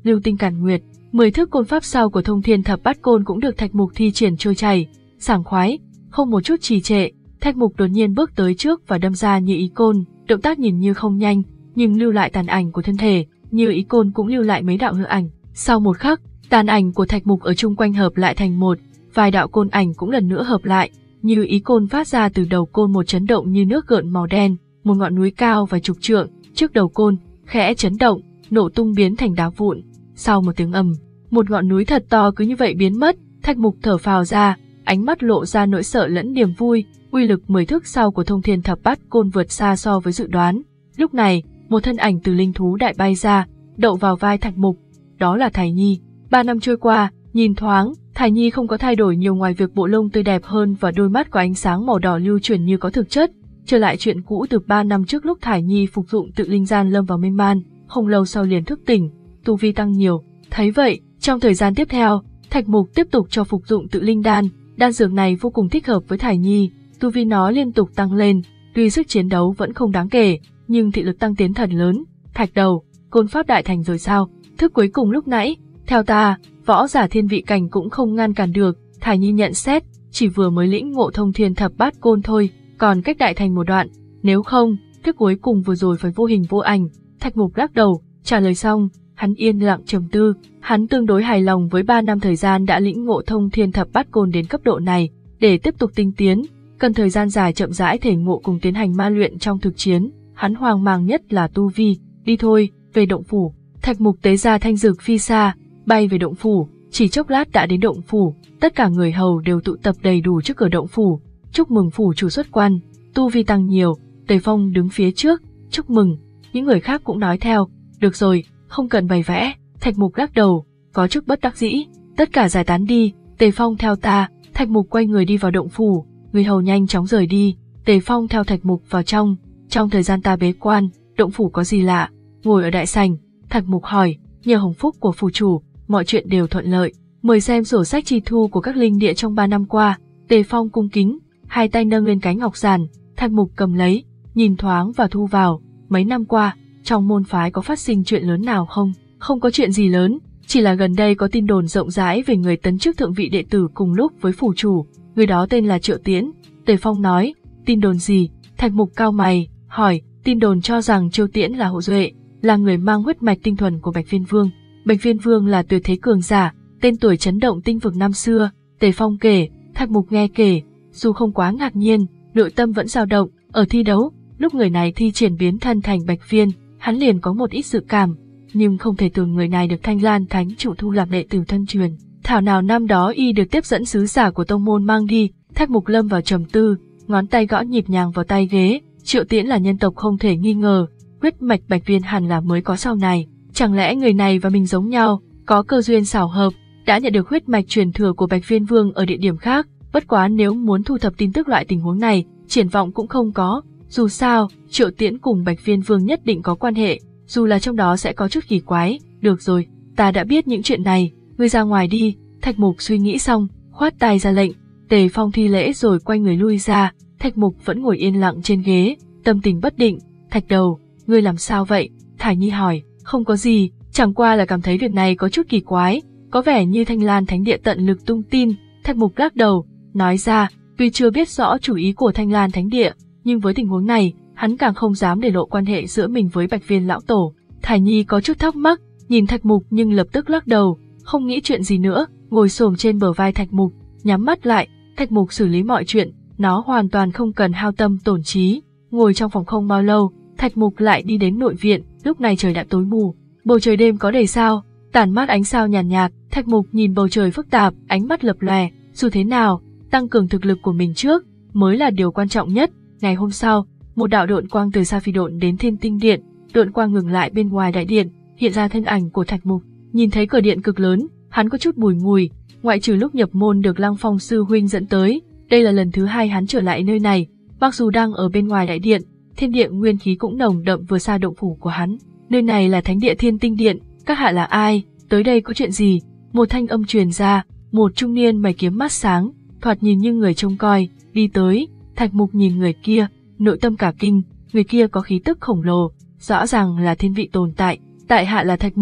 Speaker 1: lưu tinh càn nguyệt. Mười thức côn pháp sau của Thông Thiên Thập Bát Côn cũng được Thạch Mục thi triển trôi chảy, sảng khoái, không một chút trì trệ. Thạch Mục đột nhiên bước tới trước và đâm ra Như Ý Côn, động tác nhìn như không nhanh, nhưng lưu lại tàn ảnh của thân thể, Như Ý Côn cũng lưu lại mấy đạo hư ảnh. Sau một khắc, tàn ảnh của Thạch Mục ở chung quanh hợp lại thành một, vài đạo côn ảnh cũng lần nữa hợp lại, Như Ý Côn phát ra từ đầu côn một chấn động như nước gợn màu đen, một ngọn núi cao vài chục trượng, trước đầu côn, khẽ chấn động, nổ tung biến thành đá vụn. Sau một tiếng ầm, một ngọn núi thật to cứ như vậy biến mất. Thạch Mục thở phào ra, ánh mắt lộ ra nỗi sợ lẫn niềm vui. Uy lực mười thức sau của Thông Thiên Thập Bát Côn vượt xa so với dự đoán. Lúc này, một thân ảnh từ linh thú đại bay ra, đậu vào vai Thạch Mục. Đó là Thải Nhi. Ba năm trôi qua, nhìn thoáng, Thải Nhi không có thay đổi nhiều ngoài việc bộ lông tươi đẹp hơn và đôi mắt có ánh sáng màu đỏ lưu chuyển như có thực chất. Trở lại chuyện cũ từ ba năm trước lúc Thải Nhi phục dụng tự linh gian lâm vào mê man, không lâu sau liền thức tỉnh, tu vi tăng nhiều. Thấy vậy, trong thời gian tiếp theo, Thạch Mục tiếp tục cho phục dụng tự linh đan. Đan dược này vô cùng thích hợp với Thải Nhi, tu vi nó liên tục tăng lên, tuy sức chiến đấu vẫn không đáng kể, nhưng thị lực tăng tiến thật lớn. Thạch đầu, côn pháp đại thành rồi sao? Thức cuối cùng lúc nãy, theo ta, võ giả thiên vị cảnh cũng không ngăn cản được. Thải Nhi nhận xét, chỉ vừa mới lĩnh ngộ Thông Thiên Thập Bát Côn thôi, còn cách đại thành một đoạn, nếu không, thức cuối cùng vừa rồi phải vô hình vô ảnh. Thạch Mục lắc đầu, trả lời xong, hắn yên lặng trầm tư, hắn tương đối hài lòng với ba năm thời gian đã lĩnh ngộ Thông Thiên Thập Bát Côn đến cấp độ này, để tiếp tục tinh tiến, cần thời gian dài chậm rãi thể ngộ cùng tiến hành ma luyện trong thực chiến. Hắn hoang mang nhất là tu vi. Đi thôi, về động phủ. Thạch Mục tế ra thanh dược phi xa, bay về động phủ, chỉ chốc lát đã đến động phủ, tất cả người hầu đều tụ tập đầy đủ trước cửa động phủ, chúc mừng phủ chủ xuất quan, tu vi tăng nhiều. Tề Phong đứng phía trước, chúc mừng, những người khác cũng nói theo, được rồi, không cần bày vẽ. Thạch Mục lắc đầu, có chút bất đắc dĩ, tất cả giải tán đi, Tề Phong theo ta. Thạch Mục quay người đi vào động phủ, người hầu nhanh chóng rời đi, Tề Phong theo Thạch Mục vào trong. Trong thời gian ta bế quan, động phủ có gì lạ? Ngồi ở đại sảnh, Thạch Mục hỏi, nhờ hồng phúc của phủ chủ, mọi chuyện đều thuận lợi, mời xem sổ sách chi thu của các linh địa trong ba năm qua. Tề Phong cung kính, hai tay nâng lên cái ngọc giản, Thạch Mục cầm lấy, nhìn thoáng và thu vào. Mấy năm qua, trong môn phái có phát sinh chuyện lớn nào không? Không có chuyện gì lớn, chỉ là gần đây có tin đồn rộng rãi về người tấn chức thượng vị đệ tử cùng lúc với phủ chủ, người đó tên là Triệu Tiễn. Tề Phong nói, tin đồn gì? Thạch Mục cau mày, hỏi, tin đồn cho rằng Triệu Tiễn là hậu duệ, là người mang huyết mạch tinh thuần của Bạch Viên Vương. Bạch Viên Vương là tuyệt thế cường giả, tên tuổi chấn động tinh vực năm xưa. Tề Phong kể, Thạch Mục nghe kể, dù không quá ngạc nhiên, nội tâm vẫn dao động. Ở thi đấu, lúc người này thi triển biến thân thành Bạch Viên, hắn liền có một ít dự cảm, nhưng không thể tưởng người này được Thanh Lan Thánh chủ thu làm đệ tử thân truyền. Thảo nào năm đó y được tiếp dẫn sứ giả của tông môn mang đi. Thạch Mục lâm vào trầm tư, ngón tay gõ nhịp nhàng vào tay ghế. Triệu Tiễn là nhân tộc không thể nghi ngờ, huyết mạch Bạch Viên hẳn là mới có sau này. Chẳng lẽ người này và mình giống nhau, có cơ duyên xảo hợp, đã nhận được huyết mạch truyền thừa của Bạch Viên Vương ở địa điểm khác? Bất quá nếu muốn thu thập tin tức loại tình huống này, triển vọng cũng không có. Dù sao, Triệu Tiễn cùng Bạch Viên Vương nhất định có quan hệ, dù là trong đó sẽ có chút kỳ quái. Được rồi, ta đã biết những chuyện này, ngươi ra ngoài đi. Thạch Mục suy nghĩ xong, khoát tay ra lệnh. Tề Phong thi lễ rồi quay người lui ra. Thạch Mục vẫn ngồi yên lặng trên ghế, tâm tình bất định. Thạch đầu, ngươi làm sao vậy? Thải Nhi hỏi. Không có gì, chẳng qua là cảm thấy việc này có chút kỳ quái, có vẻ như Thanh Lan Thánh Địa tận lực tung tin. Thạch Mục lắc đầu, nói ra, tuy chưa biết rõ chủ ý của Thanh Lan Thánh Địa, nhưng với tình huống này, hắn càng không dám để lộ quan hệ giữa mình với Bạch Viên lão tổ. Thải Nhi có chút thắc mắc, nhìn Thạch Mục nhưng lập tức lắc đầu, không nghĩ chuyện gì nữa, ngồi xổm trên bờ vai Thạch Mục, nhắm mắt lại. Thạch Mục xử lý mọi chuyện, nó hoàn toàn không cần hao tâm tổn trí. Ngồi trong phòng không bao lâu, Thạch Mục lại đi đến nội viện. Lúc này trời đã tối mù, bầu trời đêm có đầy sao, tản mát ánh sao nhàn nhạt, nhạt. Thạch Mục nhìn bầu trời phức tạp, ánh mắt lập lòe. Dù thế nào, tăng cường thực lực của mình trước mới là điều quan trọng nhất. Ngày hôm sau, một đạo độn quang từ Sa Phi độn đến Thiên Tinh Điện, độn quang ngừng lại bên ngoài đại điện, hiện ra thân ảnh của Thạch Mục. Nhìn thấy cửa điện cực lớn, hắn có chút bùi ngùi, ngoại trừ lúc nhập môn được Lăng Phong sư huynh dẫn tới, đây là lần thứ hai hắn trở lại nơi này. Mặc dù đang ở bên ngoài đại điện, thiên địa nguyên khí cũng nồng đậm vừa xa động phủ của hắn. Nơi này là Thánh Địa Thiên Tinh Điện, các hạ là ai, tới đây có chuyện gì? Một thanh âm truyền ra, một trung niên mày kiếm mắt sáng, thoạt nhìn như người trông coi, đi tới. Thạch Mục nhìn người kia, nội tâm cả kinh, người kia có khí tức khổng lồ, rõ ràng là thiên vị tồn tại. Tại hạ là Thạch Mục,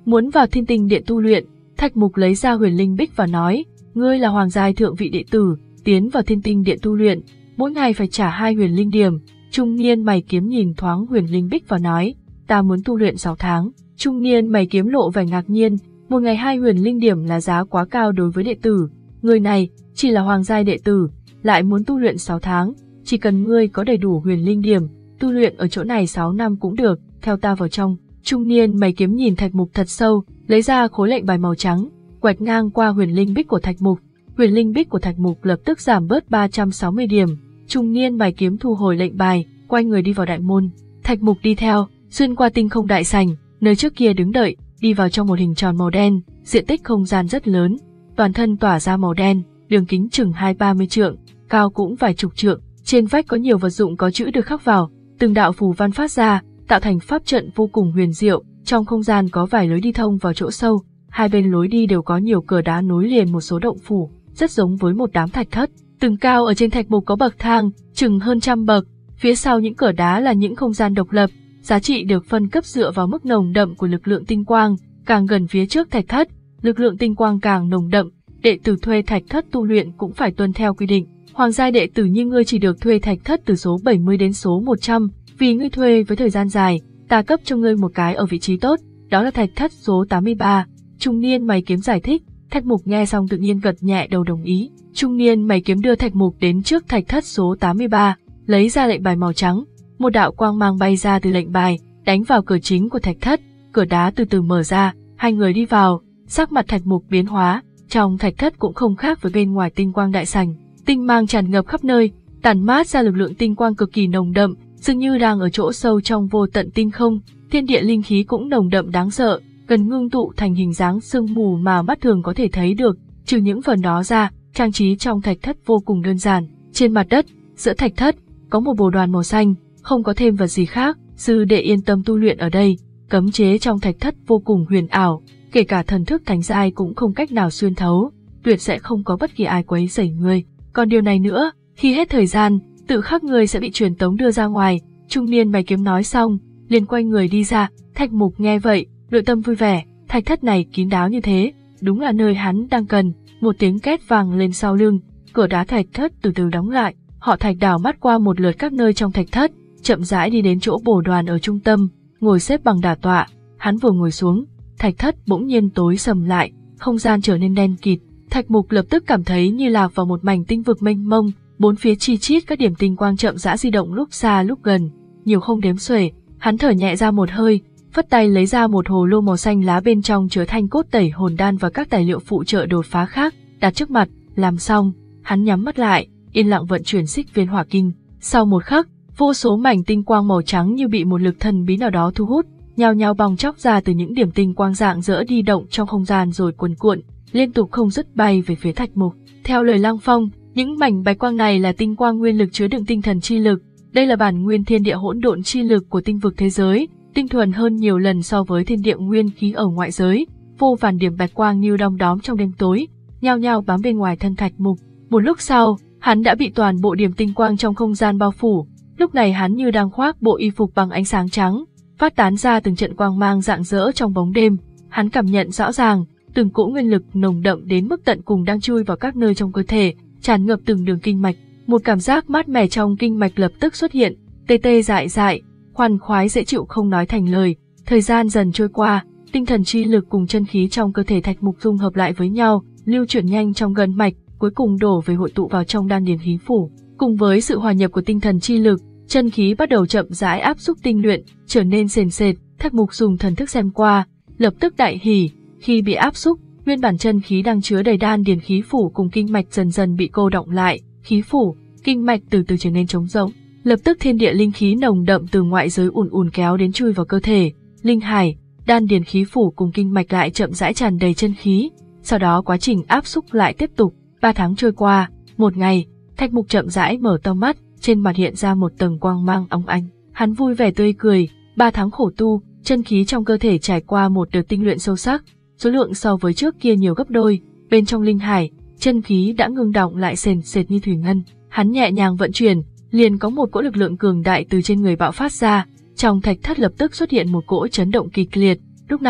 Speaker 1: muốn vào Thiên Tinh Điện tu luyện. Thạch Mục lấy ra huyền linh bích và nói, ngươi là hoàng giai thượng vị đệ tử, tiến vào Thiên Tinh Điện tu luyện, mỗi ngày phải trả hai huyền linh điểm. Trung niên mày kiếm nhìn thoáng huyền linh bích và nói, ta muốn tu luyện sáu tháng. Trung niên mày kiếm lộ vẻ ngạc nhiên, một ngày hai huyền linh điểm là giá quá cao đối với đệ tử. Người này chỉ là hoàng giai đệ tử, lại muốn tu luyện sáu tháng, chỉ cần ngươi có đầy đủ huyền linh điểm, tu luyện ở chỗ này sáu năm cũng được, theo ta vào trong. Trung niên mày kiếm nhìn Thạch Mục thật sâu, lấy ra khối lệnh bài màu trắng, quẹt ngang qua huyền linh bích của Thạch Mục. Huyền linh bích của Thạch Mục lập tức giảm bớt ba trăm sáu mươi điểm. Trung niên mày kiếm thu hồi lệnh bài, quay người đi vào đại môn. Thạch Mục đi theo, xuyên qua tinh không đại sảnh, nơi trước kia đứng đợi, đi vào trong một hình tròn màu đen, diện tích không gian rất lớn, toàn thân tỏa ra màu đen, đường kính chừng hai ba mươi trượng, cao cũng vài chục trượng. Trên vách có nhiều vật dụng có chữ được khắc vào, từng đạo phù văn phát ra, tạo thành pháp trận vô cùng huyền diệu. Trong không gian có vài lối đi thông vào chỗ sâu, hai bên lối đi đều có nhiều cửa đá nối liền một số động phủ, rất giống với một đám thạch thất. Tường cao ở trên Thạch Mục có bậc thang, chừng hơn trăm bậc, phía sau những cửa đá là những không gian độc lập, giá trị được phân cấp dựa vào mức nồng đậm của lực lượng tinh quang, càng gần phía trước thạch thất, lực lượng tinh quang càng nồng đậm, đệ tử thuê thạch thất tu luyện cũng phải tuân theo quy định. Hoàng giai đệ tử như ngươi chỉ được thuê thạch thất từ số bảy mươi đến số một trăm, vì ngươi thuê với thời gian dài, ta cấp cho ngươi một cái ở vị trí tốt, đó là thạch thất số tám mươi ba. Trung niên mày kiếm giải thích, Thạch Mục nghe xong tự nhiên gật nhẹ đầu đồng ý. Trung niên mày kiếm đưa Thạch Mục đến trước thạch thất số tám mươi ba, lấy ra lệnh bài màu trắng, một đạo quang mang bay ra từ lệnh bài, đánh vào cửa chính của thạch thất, cửa đá từ từ mở ra, hai người đi vào, sắc mặt Thạch Mục biến hóa, trong thạch thất cũng không khác với bên ngoài tinh quang đại sảnh, tinh mang tràn ngập khắp nơi, tản mát ra lực lượng tinh quang cực kỳ nồng đậm, dường như đang ở chỗ sâu trong vô tận tinh không. Thiên địa linh khí cũng nồng đậm đáng sợ, gần ngưng tụ thành hình dáng sương mù mà mắt thường có thể thấy được. Trừ những phần đó ra, trang trí trong thạch thất vô cùng đơn giản. Trên mặt đất, giữa thạch thất, có một bồ đoàn màu xanh, không có thêm vật gì khác. Sư đệ yên tâm tu luyện ở đây. Cấm chế trong thạch thất vô cùng huyền ảo, kể cả thần thức thánh giai cũng không cách nào xuyên thấu, tuyệt sẽ không có bất kỳ ai quấy rầy ngươi. Còn điều này nữa, khi hết thời gian, tự khắc ngươi sẽ bị truyền tống đưa ra ngoài. Trung niên mày kiếm nói xong, liền quay người đi ra. Thạch Mục nghe vậy, nội tâm vui vẻ, thạch thất này kín đáo như thế, đúng là nơi hắn đang cần. Một tiếng két vang lên sau lưng, cửa đá thạch thất từ từ đóng lại. Họ Thạch đảo mắt qua một lượt các nơi trong thạch thất, chậm rãi đi đến chỗ bồ đoàn ở trung tâm, ngồi xếp bằng đả tọa. Hắn vừa ngồi xuống, thạch thất bỗng nhiên tối sầm lại, không gian trở nên đen kịt. Thạch Mục lập tức cảm thấy như lạc vào một mảnh tinh vực mênh mông, bốn phía chi chít các điểm tinh quang chậm rãi di động lúc xa lúc gần, nhiều không đếm xuể. Hắn thở nhẹ ra một hơi, phất tay lấy ra một hồ lô màu xanh lá, bên trong chứa thanh cốt tẩy hồn đan và các tài liệu phụ trợ đột phá khác, đặt trước mặt. Làm xong, hắn nhắm mắt lại, yên lặng vận chuyển xích viên hỏa kinh. Sau một khắc, vô số mảnh tinh quang màu trắng như bị một lực thần bí nào đó thu hút, nhao nhao bong chóc ra từ những điểm tinh quang rạng rỡ đi động trong không gian rồi cuồn cuộn, liên tục không dứt bay về phía Thạch Mục. Theo lời Lăng Phong, những mảnh bạch quang này là tinh quang nguyên lực chứa đựng tinh thần chi lực. Đây là bản nguyên thiên địa hỗn độn chi lực của tinh vực thế giới, tinh thuần hơn nhiều lần so với thiên địa nguyên khí ở ngoại giới. Vô vàn điểm bạch quang như đom đóm trong đêm tối, nhao nhao bám bên ngoài thân Thạch Mục. Một lúc sau, hắn đã bị toàn bộ điểm tinh quang trong không gian bao phủ. Lúc này hắn như đang khoác bộ y phục bằng ánh sáng trắng, phát tán ra từng trận quang mang rạng rỡ trong bóng đêm. Hắn cảm nhận rõ ràng, từng cỗ nguyên lực nồng đậm đến mức tận cùng đang chui vào các nơi trong cơ thể, tràn ngập từng đường kinh mạch. Một cảm giác mát mẻ trong kinh mạch lập tức xuất hiện, tê tê dại dại, khoan khoái dễ chịu không nói thành lời. Thời gian dần trôi qua, tinh thần chi lực cùng chân khí trong cơ thể Thạch Mục dung hợp lại với nhau, lưu chuyển nhanh trong gân mạch, cuối cùng đổ về hội tụ vào trong đan điền khí phủ. Cùng với sự hòa nhập của tinh thần chi lực, chân khí bắt đầu chậm rãi áp xúc tinh luyện, trở nên sền sệt. Thạch Mục dùng thần thức xem qua, lập tức đại hỉ. Khi bị áp xúc, nguyên bản chân khí đang chứa đầy đan điền khí phủ cùng kinh mạch dần dần bị cô đọng lại, khí phủ, kinh mạch từ từ trở nên trống rỗng. Lập tức thiên địa linh khí nồng đậm từ ngoại giới ùn ùn kéo đến chui vào cơ thể, linh hải, đan điền khí phủ cùng kinh mạch lại chậm rãi tràn đầy chân khí. Sau đó quá trình áp xúc lại tiếp tục. Ba tháng trôi qua, một ngày, Thạch Mục chậm rãi mở to mắt, trên mặt hiện ra một tầng quang mang óng ánh. Hắn vui vẻ tươi cười. Ba tháng khổ tu, chân khí trong cơ thể trải qua một đợt tinh luyện sâu sắc, số lượng so với trước kia nhiều gấp đôi. Bên trong linh hải, chân khí đã ngưng đọng lại sền sệt như thủy ngân. Hắn nhẹ nhàng vận chuyển, liền có một cỗ lực lượng cường đại từ trên người bạo phát ra. Trong thạch thất lập tức xuất hiện một cỗ chấn động kịch liệt. Lúc này,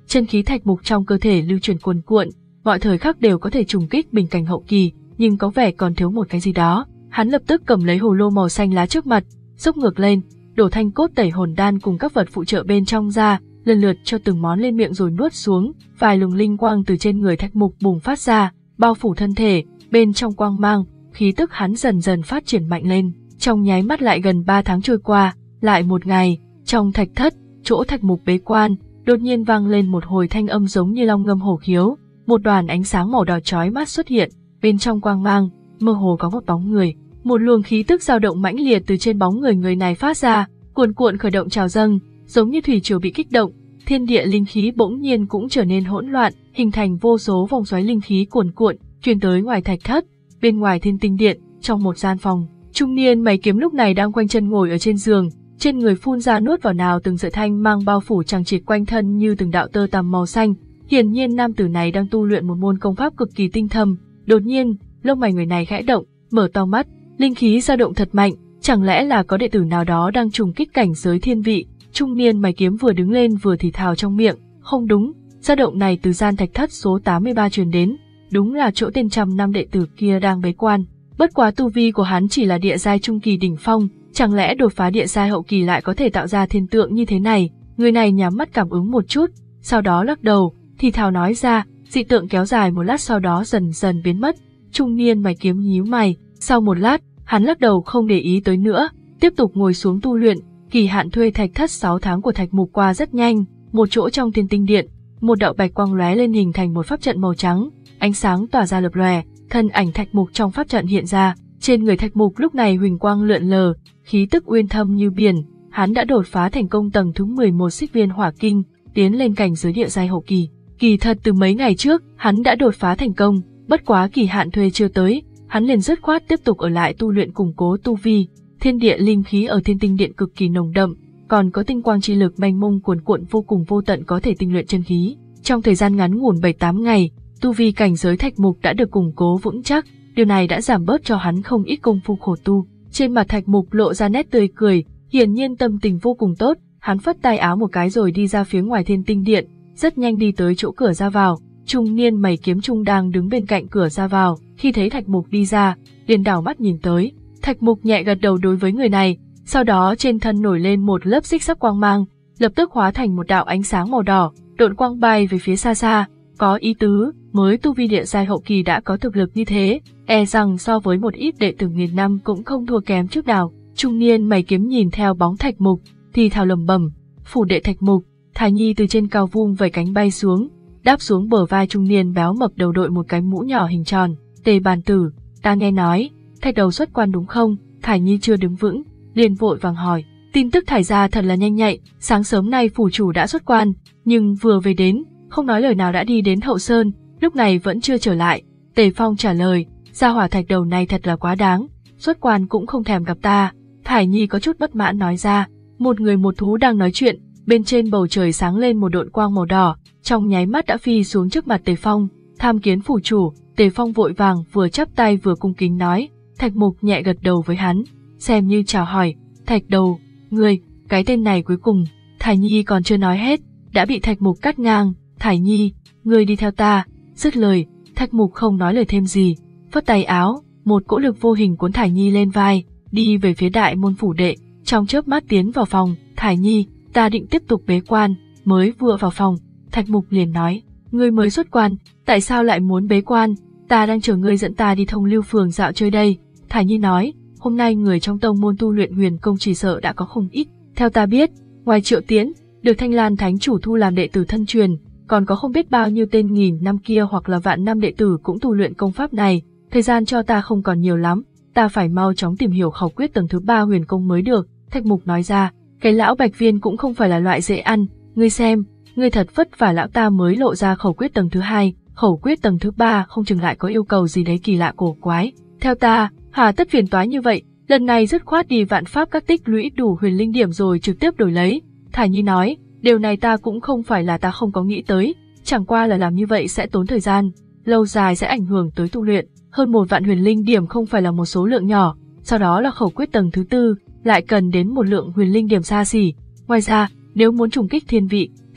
Speaker 1: chân khí thạch mục trong cơ thể lưu chuyển cuồn cuộn, mọi thời khắc đều có thể trùng kích bình cảnh hậu kỳ, nhưng có vẻ còn thiếu một cái gì đó. Hắn lập tức cầm lấy hồ lô màu xanh lá trước mặt, xúc ngược lên, đổ thanh cốt tẩy hồn đan cùng các vật phụ trợ bên trong ra, lần lượt cho từng món lên miệng rồi nuốt xuống, vài luồng linh quang từ trên người thạch mục bùng phát ra, bao phủ thân thể, bên trong quang mang, khí tức hắn dần dần phát triển mạnh lên. Trong nháy mắt lại gần ba tháng trôi qua, lại một ngày, trong thạch thất, chỗ thạch mục bế quan, đột nhiên vang lên một hồi thanh âm giống như long ngâm hổ khiếu, một đoàn ánh sáng màu đỏ chói mắt xuất hiện, bên trong quang mang, mơ hồ có một bóng người, một luồng khí tức dao động mãnh liệt từ trên bóng người người này phát ra, cuồn cuộn khởi động trào dâng, giống như thủy triều bị kích động, thiên địa linh khí bỗng nhiên cũng trở nên hỗn loạn, hình thành vô số vòng xoáy linh khí cuồn cuộn, truyền tới ngoài thạch thất. Bên ngoài Thiên Tinh Điện, trong một gian phòng, trung niên mày kiếm lúc này đang quanh chân ngồi ở trên giường, trên người phun ra nuốt vào nào từng sợi thanh mang bao phủ chằng chịt quanh thân như từng đạo tơ tằm màu xanh. Hiển nhiên nam tử này đang tu luyện một môn công pháp cực kỳ tinh thâm. Đột nhiên, lông mày người này khẽ động, mở to mắt, linh khí dao động thật mạnh, chẳng lẽ là có đệ tử nào đó đang trùng kích cảnh giới thiên vị? Trung niên mày kiếm vừa đứng lên vừa thì thào trong miệng, không đúng, dao động này từ gian thạch thất số tám mươi ba truyền đến, đúng là chỗ tên trăm năm đệ tử kia đang bế quan. Bất quá tu vi của hắn chỉ là địa giai trung kỳ đỉnh phong, chẳng lẽ đột phá địa giai hậu kỳ lại có thể tạo ra thiên tượng như thế này? Người này nhắm mắt cảm ứng một chút, sau đó lắc đầu, thì thào nói ra, dị tượng kéo dài một lát sau đó dần dần biến mất. Trung niên mày kiếm nhíu mày, sau một lát, hắn lắc đầu không để ý tới nữa, tiếp tục ngồi xuống tu luyện. Kỳ hạn thuê thạch thất sáu tháng của thạch mục qua rất nhanh, một chỗ trong Thiên Tinh Điện, một đạo bạch quang lóe lên hình thành một pháp trận màu trắng, ánh sáng tỏa ra lập lòe, thân ảnh thạch mục trong pháp trận hiện ra, trên người thạch mục lúc này huỳnh quang lượn lờ, khí tức uyên thâm như biển, hắn đã đột phá thành công tầng thứ mười một xích viên hỏa kinh, tiến lên cảnh giới địa giai hậu kỳ. Kỳ thật từ mấy ngày trước, hắn đã đột phá thành công, bất quá kỳ hạn thuê chưa tới, hắn liền dứt khoát tiếp tục ở lại tu luyện củng cố tu vi. Thiên địa linh khí ở Thiên Tinh Điện cực kỳ nồng đậm, còn có tinh quang chi lực mênh mông cuồn cuộn vô cùng vô tận có thể tinh luyện chân khí. Trong thời gian ngắn ngủn bảy tám ngày, tu vi cảnh giới thạch mục đã được củng cố vững chắc, điều này đã giảm bớt cho hắn không ít công phu khổ tu. Trên mặt thạch mục lộ ra nét tươi cười, hiển nhiên tâm tình vô cùng tốt, hắn phất tay áo một cái rồi đi ra phía ngoài Thiên Tinh Điện, rất nhanh đi tới chỗ cửa ra vào. Trung niên mày kiếm trung đang đứng bên cạnh cửa ra vào, khi thấy thạch mục đi ra, liền đảo mắt nhìn tới. Thạch mục nhẹ gật đầu đối với người này, sau đó trên thân nổi lên một lớp xích sắc quang mang, lập tức hóa thành một đạo ánh sáng màu đỏ, độn quang bay về phía xa xa, có ý tứ, mới tu vi địa giai hậu kỳ đã có thực lực như thế, e rằng so với một ít đệ tử nghìn năm cũng không thua kém chút nào. Trung niên mày kiếm nhìn theo bóng thạch mục, thì thào lẩm bẩm, phủ đệ thạch mục. Thải Nhi từ trên cao vung vẩy cánh bay xuống, đáp xuống bờ vai trung niên béo mập đầu đội một cái mũ nhỏ hình tròn. Tề bàn tử, ta nghe nói thạch đầu xuất quan đúng không? Thải Nhi chưa đứng vững, liền vội vàng hỏi. Tin tức thải ra thật là nhanh nhạy, sáng sớm nay phủ chủ đã xuất quan, nhưng vừa về đến, không nói lời nào đã đi đến Hậu Sơn, lúc này vẫn chưa trở lại. Tề Phong trả lời, gia hỏa thạch đầu này thật là quá đáng, xuất quan cũng không thèm gặp ta. Thải Nhi có chút bất mãn nói ra. Một người một thú đang nói chuyện, bên trên bầu trời sáng lên một độn quang màu đỏ, trong nháy mắt đã phi xuống trước mặt Tề Phong. Tham kiến phủ chủ. Tề Phong vội vàng vừa chắp tay vừa cung kính nói. Thạch Mục nhẹ gật đầu với hắn, xem như chào hỏi. Thạch đầu, ngươi, cái tên này cuối cùng. Thải Nhi còn chưa nói hết, đã bị Thạch Mục cắt ngang. Thải Nhi, ngươi đi theo ta. Dứt lời, Thạch Mục không nói lời thêm gì, phất tay áo, một cỗ lực vô hình cuốn Thải Nhi lên vai, đi về phía đại môn phủ đệ. Trong chớp mắt tiến vào phòng. Thải Nhi, ta định tiếp tục bế quan. Mới vừa vào phòng, Thạch Mục liền nói, ngươi mới xuất quan, tại sao lại muốn bế quan? Ta đang chờ ngươi dẫn ta đi Thông Lưu Phường dạo chơi đây. Thải Nhi nói, hôm nay người trong tông môn tu luyện huyền công chỉ sợ đã có không ít. Theo ta biết, ngoài Triệu Tiến, được Thanh Lan Thánh Chủ thu làm đệ tử thân truyền, còn có không biết bao nhiêu tên nghìn năm kia hoặc là vạn năm đệ tử cũng tu luyện công pháp này. Thời gian cho ta không còn nhiều lắm, ta phải mau chóng tìm hiểu khẩu quyết tầng thứ ba huyền công mới được. Thạch Mục nói ra, cái lão bạch viên cũng không phải là loại dễ ăn, ngươi xem, ngươi thật vất vả lão ta mới lộ ra khẩu quyết tầng thứ hai, khẩu quyết tầng thứ ba không chừng lại có yêu cầu gì đấy kỳ lạ cổ quái. Theo ta, hà tất phiền toái như vậy, lần này dứt khoát đi vạn pháp các tích lũy đủ huyền linh điểm rồi trực tiếp đổi lấy. Thải Nhi nói, điều này ta cũng không phải là ta không có nghĩ tới, chẳng qua là làm như vậy sẽ tốn thời gian, lâu dài sẽ ảnh hưởng tới tu luyện, hơn một vạn huyền linh điểm không phải là một số lượng nhỏ, sau đó là khẩu quyết tầng thứ tư, lại cần đến một lượng huyền linh điểm xa xỉ. Ngoài ra, nếu muốn trùng kích thiên vị,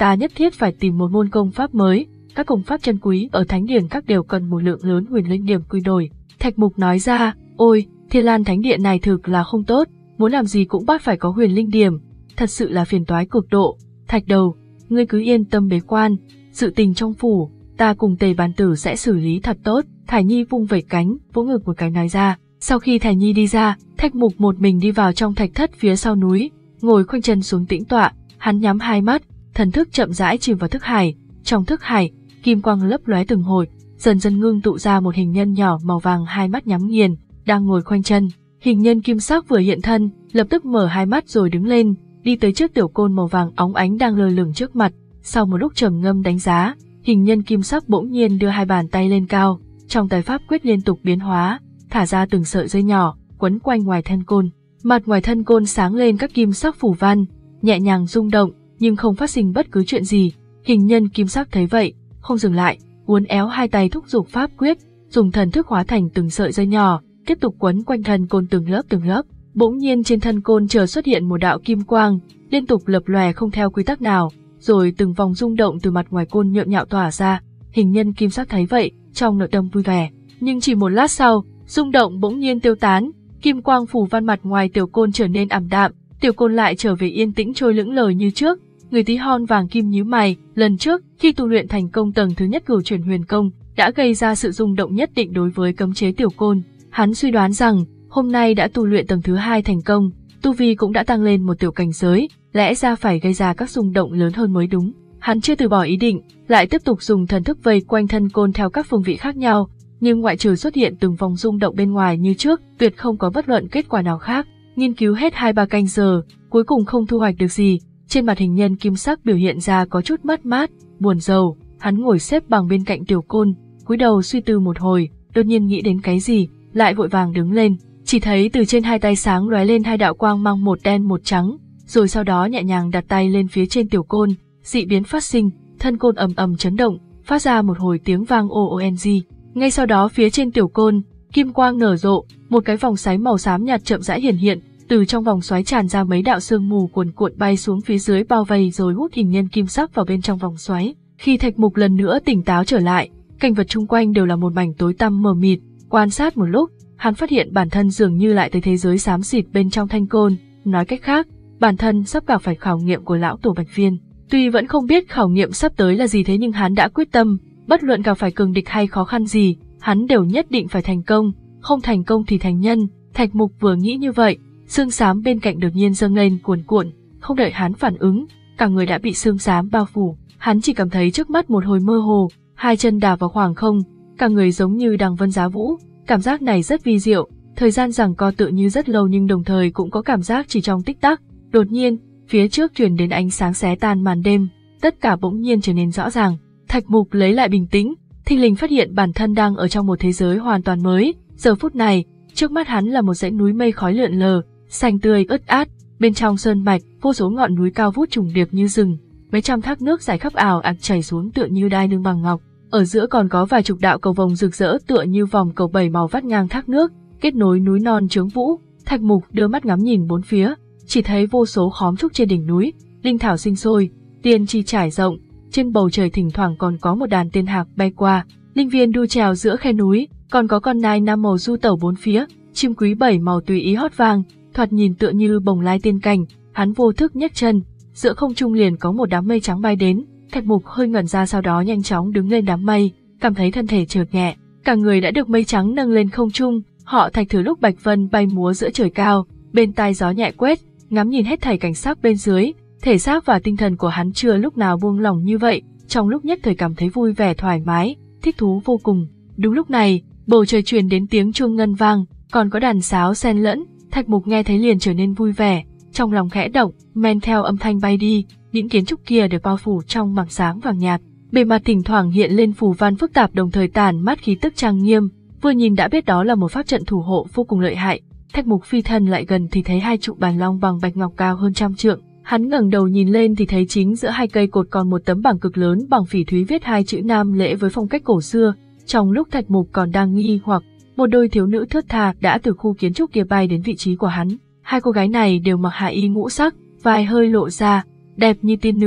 Speaker 1: ta nhất thiết phải tìm một môn công pháp mới, các công pháp chân quý ở thánh điển các đều cần một lượng lớn huyền linh điểm quy đổi. Thạch Mục nói ra, ôi, Thiên Lan Thánh Điện này thực là không tốt, muốn làm gì cũng bắt phải có huyền linh điểm, thật sự là phiền toái cực độ. Thạch Đầu, ngươi cứ yên tâm bế quan, sự tình trong phủ, ta cùng Tề Bàn Tử sẽ xử lý thật tốt. Thải Nhi vung vẩy cánh, vỗ ngực một cái nói ra. Sau khi Thải Nhi đi ra, Thạch Mục một mình đi vào trong thạch thất phía sau núi, ngồi khoanh chân xuống tĩnh tọa, hắn nhắm hai mắt, thần thức chậm rãi chìm vào thức hải. Trong thức hải, kim quang lấp lóe từng hồi, dần dần ngưng tụ ra một hình nhân nhỏ màu vàng, hai mắt nhắm nghiền, đang ngồi khoanh chân. Hình nhân kim sắc vừa hiện thân, lập tức mở hai mắt rồi đứng lên, đi tới trước tiểu côn màu vàng óng ánh đang lơ lửng trước mặt. Sau một lúc trầm ngâm đánh giá, hình nhân kim sắc bỗng nhiên đưa hai bàn tay lên cao, trong tay pháp quyết liên tục biến hóa, thả ra từng sợi dây nhỏ, quấn quanh ngoài thân côn. Mặt ngoài thân côn sáng lên các kim sắc phủ văn, nhẹ nhàng rung động, nhưng không phát sinh bất cứ chuyện gì. Hình nhân kim sắc thấy vậy, không dừng lại, uốn éo hai tay thúc giục pháp quyết, dùng thần thức hóa thành từng sợi dây nhỏ, tiếp tục quấn quanh thân côn từng lớp từng lớp. Bỗng nhiên trên thân côn chợt xuất hiện một đạo kim quang, liên tục lập lòe không theo quy tắc nào, rồi từng vòng rung động từ mặt ngoài côn nhộn nhạo tỏa ra. Hình nhân kim sắc thấy vậy, trong nội tâm vui vẻ, nhưng chỉ một lát sau, rung động bỗng nhiên tiêu tán, kim quang phủ văn mặt ngoài tiểu côn trở nên ảm đạm, tiểu côn lại trở về yên tĩnh trôi lững lờ như trước. Người tí hon vàng kim nhíu mày, lần trước khi tu luyện thành công tầng thứ nhất Cửu Chuyển Huyền Công đã gây ra sự rung động nhất định đối với cấm chế tiểu côn. Hắn suy đoán rằng hôm nay đã tu luyện tầng thứ hai thành công, tu vi cũng đã tăng lên một tiểu cảnh giới, lẽ ra phải gây ra các rung động lớn hơn mới đúng. Hắn chưa từ bỏ ý định, lại tiếp tục dùng thần thức vây quanh thân côn theo các phương vị khác nhau, nhưng ngoại trừ xuất hiện từng vòng rung động bên ngoài như trước, tuyệt không có bất luận kết quả nào khác. Nghiên cứu hết hai ba canh giờ, cuối cùng không thu hoạch được gì. Trên mặt hình nhân kim sắc biểu hiện ra có chút mất mát, buồn rầu. Hắn ngồi xếp bằng bên cạnh tiểu côn, cúi đầu suy tư một hồi, đột nhiên nghĩ đến cái gì, lại vội vàng đứng lên. Chỉ thấy từ trên hai tay sáng lóe lên hai đạo quang mang, một đen một trắng, rồi sau đó nhẹ nhàng đặt tay lên phía trên tiểu côn, dị biến phát sinh, thân côn ầm ầm chấn động, phát ra một hồi tiếng vang o o n g. Ngay sau đó phía trên tiểu côn, kim quang nở rộ, một cái vòng xoáy màu xám nhạt chậm rãi hiển hiện, từ trong vòng xoáy tràn ra mấy đạo sương mù cuồn cuộn bay xuống phía dưới, bao vây rồi hút hình nhân kim sắc vào bên trong vòng xoáy. Khi Thạch Mục lần nữa tỉnh táo trở lại, cảnh vật chung quanh đều là một mảnh tối tăm mờ mịt. Quan sát một lúc, hắn phát hiện bản thân dường như lại tới thế giới xám xịt bên trong thanh côn. Nói cách khác, bản thân sắp gặp phải khảo nghiệm của lão tổ Bạch Viên. Tuy vẫn không biết khảo nghiệm sắp tới là gì, thế nhưng hắn đã quyết tâm, bất luận gặp phải cường địch hay khó khăn gì, hắn đều nhất định phải thành công, không thành công thì thành nhân. Thạch Mục vừa nghĩ như vậy, sương xám bên cạnh đột nhiên dâng lên cuồn cuộn, không đợi hắn phản ứng, cả người đã bị sương xám bao phủ. Hắn chỉ cảm thấy trước mắt một hồi mơ hồ, hai chân đạp vào khoảng không, cả người giống như đằng vân giá vũ. Cảm giác này rất vi diệu, thời gian giằng co tự như rất lâu nhưng đồng thời cũng có cảm giác chỉ trong tích tắc. Đột nhiên, phía trước truyền đến ánh sáng xé tan màn đêm, tất cả bỗng nhiên trở nên rõ ràng. Thạch Mục lấy lại bình tĩnh, thình lình phát hiện bản thân đang ở trong một thế giới hoàn toàn mới. Giờ phút này, trước mắt hắn là một dãy núi mây khói lượn lờ, xanh tươi ướt át, bên trong sơn mạch, vô số ngọn núi cao vút trùng điệp như rừng, mấy trăm thác nước dài khắp ảo ạt chảy xuống tựa như đai nương bằng ngọc. Ở giữa còn có vài chục đạo cầu vồng rực rỡ tựa như vòng cầu bảy màu vắt ngang thác nước, kết nối núi non trướng vũ. Thạch Mục đưa mắt ngắm nhìn bốn phía, chỉ thấy vô số khóm trúc trên đỉnh núi, linh thảo sinh sôi, tiên chi trải rộng, trên bầu trời thỉnh thoảng còn có một đàn tiên hạc bay qua, linh viên đu trèo giữa khe núi, còn có con nai năm màu du tẩu bốn phía, chim quý bảy màu tùy ý hót vang, thoạt nhìn tựa như bồng lai tiên cảnh. Hắn vô thức nhấc chân, giữa không trung liền có một đám mây trắng bay đến. Thạch Mục hơi ngẩn ra, sau đó nhanh chóng đứng lên đám mây, cảm thấy thân thể trượt nhẹ, cả người đã được mây trắng nâng lên không trung. Họ Thạch thừa lúc bạch vân bay múa giữa trời cao, bên tai gió nhẹ quét, ngắm nhìn hết thảy cảnh sắc bên dưới, thể xác và tinh thần của hắn chưa lúc nào buông lỏng như vậy, trong lúc nhất thời cảm thấy vui vẻ thoải mái, thích thú vô cùng. Đúng lúc này, bầu trời truyền đến tiếng chuông ngân vang, còn có đàn sáo xen lẫn. Thạch Mục nghe thấy liền trở nên vui vẻ, trong lòng khẽ động, men theo âm thanh bay đi. Những kiến trúc kia được bao phủ trong mảng sáng vàng nhạt, bề mặt thỉnh thoảng hiện lên phù văn phức tạp, đồng thời tản mát khí tức trang nghiêm, vừa nhìn đã biết đó là một pháp trận thủ hộ vô cùng lợi hại. Thạch Mục phi thân lại gần thì thấy hai trụ bàn long bằng bạch ngọc cao hơn trăm trượng. Hắn ngẩng đầu nhìn lên thì thấy chính giữa hai cây cột còn một tấm bảng cực lớn bằng phỉ thúy viết hai chữ Nam Lễ với phong cách cổ xưa. Trong lúc Thạch Mục còn đang nghi hoặc, một đôi thiếu nữ thướt tha đã từ khu kiến trúc kia bay đến vị trí của hắn. Hai cô gái này đều mặc hạ y ngũ sắc, vai hơi lộ ra, đẹp như tiên nữ,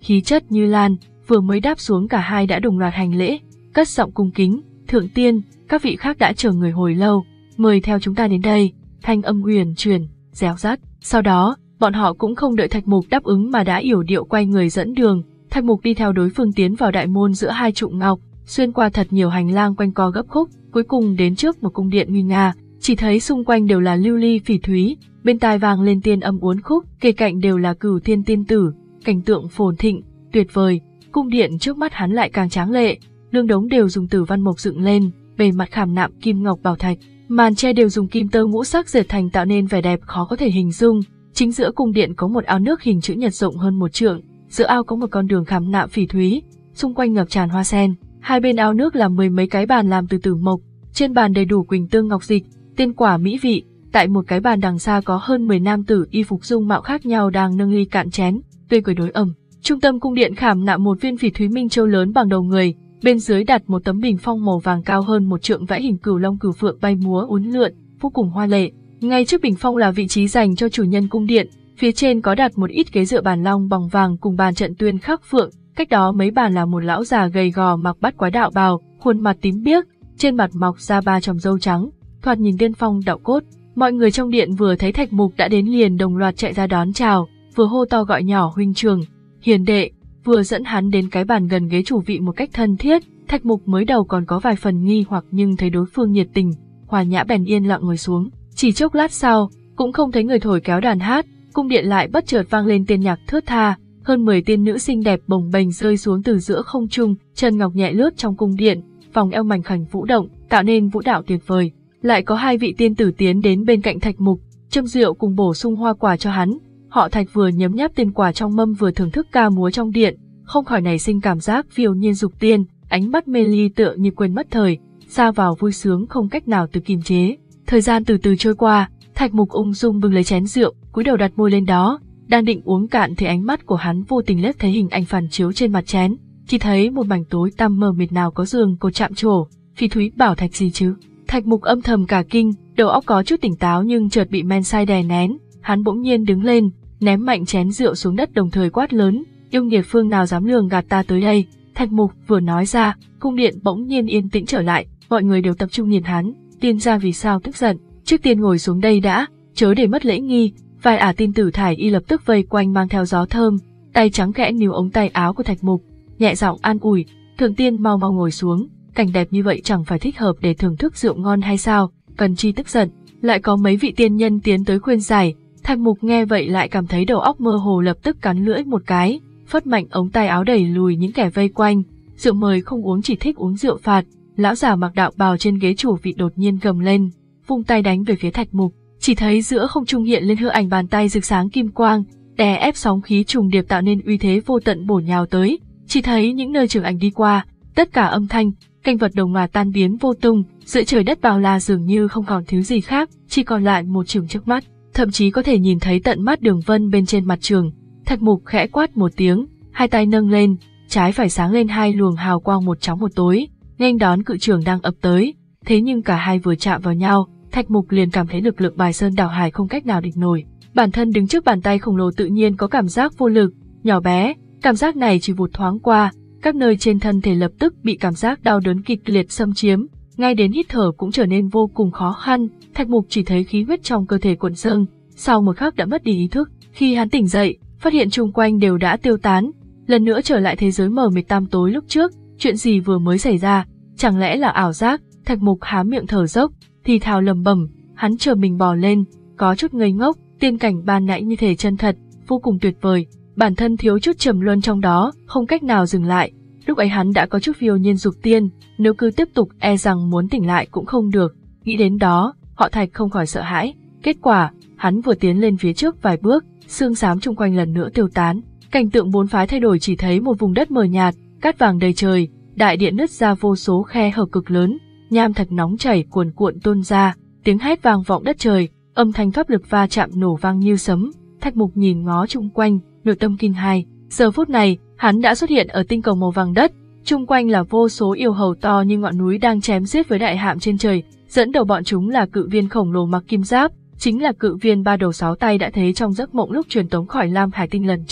Speaker 1: khí chất như lan, vừa mới đáp xuống cả hai đã đồng loạt hành lễ, cất giọng cung kính, thượng tiên, các vị khác đã chờ người hồi lâu, mời theo chúng ta đến đây, thanh âm uyển chuyển, réo rắt. Sau đó, bọn họ cũng không đợi Thạch Mục đáp ứng mà đã yểu điệu quay người dẫn đường, Thạch Mục đi theo đối phương tiến vào đại môn giữa hai trụ ngọc, xuyên qua thật nhiều hành lang quanh co gấp khúc, cuối cùng đến trước một cung điện nguy nga, chỉ thấy xung quanh đều là lưu ly phỉ thúy, bên tai vang lên tiên âm uốn khúc, kề cạnh đều là Cửu Thiên tiên tử, cảnh tượng phồn thịnh, tuyệt vời. Cung điện trước mắt hắn lại càng tráng lệ, nương đống đều dùng tử văn mộc dựng lên, bề mặt khảm nạm kim ngọc bảo thạch, màn che đều dùng kim tơ ngũ sắc dệt thành tạo nên vẻ đẹp khó có thể hình dung. Chính giữa cung điện có một ao nước hình chữ nhật rộng hơn một trượng, giữa ao có một con đường khảm nạm phỉ thúy, xung quanh ngập tràn hoa sen, hai bên ao nước là mười mấy cái bàn làm từ tử mộc, trên bàn đầy đủ quỳnh tương ngọc dịch, tiên quả mỹ vị. Tại một cái bàn đằng xa có hơn mười nam tử y phục dung mạo khác nhau đang nâng ly cạn chén, tươi cười đối ẩm. Trung tâm cung điện khảm nạm một viên phỉ thúy minh châu lớn bằng đầu người, bên dưới đặt một tấm bình phong màu vàng cao hơn một trượng vẽ hình cửu long cửu phượng bay múa uốn lượn, vô cùng hoa lệ. Ngay trước bình phong là vị trí dành cho chủ nhân cung điện, phía trên có đặt một ít ghế dựa bàn long bằng vàng cùng bàn trận tuyên khắc phượng, cách đó mấy bàn là một lão già gầy gò mặc bát quái đạo bào, khuôn mặt tím biếc, trên mặt mọc ra ba chòm râu trắng, thoạt nhìn tiên phong đạo cốt. Mọi người trong điện vừa thấy Thạch Mục đã đến liền đồng loạt chạy ra đón chào, vừa hô to gọi nhỏ huynh trường, hiền đệ, vừa dẫn hắn đến cái bàn gần ghế chủ vị một cách thân thiết. Thạch Mục mới đầu còn có vài phần nghi hoặc nhưng thấy đối phương nhiệt tình, hòa nhã bèn yên lặng ngồi xuống. Chỉ chốc lát sau, cũng không thấy người thổi kéo đàn hát, cung điện lại bất chợt vang lên tiên nhạc thướt tha, hơn mười tiên nữ xinh đẹp bồng bềnh rơi xuống từ giữa không trung, chân ngọc nhẹ lướt trong cung điện, vòng eo mảnh khảnh vũ động, tạo nên vũ đạo tuyệt vời. Lại có hai vị tiên tử tiến đến bên cạnh Thạch Mục, châm rượu cùng bổ sung hoa quả cho hắn. Họ Thạch vừa nhấm nháp tiên quả trong mâm vừa thưởng thức ca múa trong điện, không khỏi nảy sinh cảm giác phiêu nhiên dục tiên, ánh mắt mê ly tựa như quên mất thời, xa vào vui sướng không cách nào tự kiềm chế. Thời gian từ từ trôi qua, Thạch Mục ung dung bưng lấy chén rượu, cúi đầu đặt môi lên đó, đang định uống cạn thì ánh mắt của hắn vô tình liếc thấy hình ảnh phản chiếu trên mặt chén, chỉ thấy một mảnh tối tăm mờ mịt nào có giường cột chạm trổ, phỉ thúy bảo thạch gì chứ. Thạch Mục âm thầm cả kinh, đầu óc có chút tỉnh táo nhưng chợt bị men say đè nén, hắn bỗng nhiên đứng lên, ném mạnh chén rượu xuống đất đồng thời quát lớn, yêu nghiệt phương nào dám lường gạt ta tới đây. Thạch Mục vừa nói ra, cung điện bỗng nhiên yên tĩnh trở lại, mọi người đều tập trung nhìn hắn. Tiên gia vì sao tức giận, trước tiên ngồi xuống đây đã, chớ để mất lễ nghi. Vài ả tiên tử thải y lập tức vây quanh mang theo gió thơm, tay trắng khẽ níu ống tay áo của Thạch Mục, nhẹ giọng an ủi, thượng tiên mau mau ngồi xuống, cảnh đẹp như vậy chẳng phải thích hợp để thưởng thức rượu ngon hay sao, cần chi tức giận. Lại có mấy vị tiên nhân tiến tới khuyên giải, Thạch Mục nghe vậy lại cảm thấy đầu óc mơ hồ, lập tức cắn lưỡi một cái, phất mạnh ống tay áo đẩy lùi những kẻ vây quanh. Rượu mời không uống, chỉ thích uống rượu phạt. Lão già mặc đạo bào trên ghế chủ vị đột nhiên gầm lên, vung tay đánh về phía Thạch Mục. Chỉ thấy giữa không trung hiện lên hư ảnh bàn tay rực sáng kim quang, đè ép sóng khí trùng điệp tạo nên uy thế vô tận bổ nhào tới. Chỉ thấy những nơi trường ảnh đi qua, tất cả âm thanh, cảnh vật đồng loạt tan biến vô tung, giữa trời đất bao la dường như không còn thứ gì khác, chỉ còn lại một trường trước mắt, thậm chí có thể nhìn thấy tận mắt đường vân bên trên mặt trường. Thạch Mục khẽ quát một tiếng, hai tay nâng lên, trái phải sáng lên hai luồng hào quang một trắng một tối, nghênh đón cự trường đang ập tới. Thế nhưng cả hai vừa chạm vào nhau, Thạch Mục liền cảm thấy lực lượng bài sơn đảo hải không cách nào địch nổi. Bản thân đứng trước bàn tay khổng lồ tự nhiên có cảm giác vô lực, nhỏ bé, cảm giác này chỉ vụt thoáng qua, các nơi trên thân thể lập tức bị cảm giác đau đớn kịch liệt xâm chiếm, ngay đến hít thở cũng trở nên vô cùng khó khăn. Thạch Mục chỉ thấy khí huyết trong cơ thể cuộn dâng, sau một khắc đã mất đi ý thức. Khi hắn tỉnh dậy, phát hiện chung quanh đều đã tiêu tán, lần nữa trở lại thế giới mờ mịt tăm tối lúc trước. Chuyện gì vừa mới xảy ra, chẳng lẽ là ảo giác? Thạch Mục há miệng thở dốc, thì thào lầm bầm, hắn chờ mình bò lên, có chút ngây ngốc, tiên cảnh ban nãy như thể chân thật, vô cùng tuyệt vời, bản thân thiếu chút trầm luân trong đó, không cách nào dừng lại. Lúc ấy hắn đã có chút phiêu nhiên dục tiên, nếu cứ tiếp tục e rằng muốn tỉnh lại cũng không được. Nghĩ đến đó, họ Thạch không khỏi sợ hãi. Kết quả, hắn vừa tiến lên phía trước vài bước, sương xám chung quanh lần nữa tiêu tán, cảnh tượng bốn phái thay đổi, chỉ thấy một vùng đất mờ nhạt, cát vàng đầy trời, đại điện nứt ra vô số khe hở cực lớn, nham thạch nóng chảy cuồn cuộn tuôn ra, tiếng hét vang vọng đất trời, âm thanh pháp lực va chạm nổ vang như sấm. Thạch Mục nhìn ngó chung quanh, nội tâm kinh hãi. Giờ phút này, hắn đã xuất hiện ở tinh cầu màu vàng đất, chung quanh là vô số yêu hầu to như ngọn núi đang chém giết với đại hạm trên trời, dẫn đầu bọn chúng là cự viên khổng lồ mặc kim giáp, chính là cự viên ba đầu sáu tay đã thấy trong giấc mộng lúc truyền tống khỏi Lam Hải Tinh lần trước.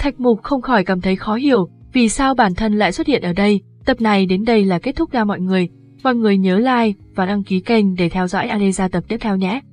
Speaker 1: Thạch Mục không khỏi cảm thấy khó hiểu, vì sao bản thân lại xuất hiện ở đây. Tập này đến đây là kết thúc nha mọi người. Mọi người nhớ like và đăng ký kênh để theo dõi Adesa tập tiếp theo nhé.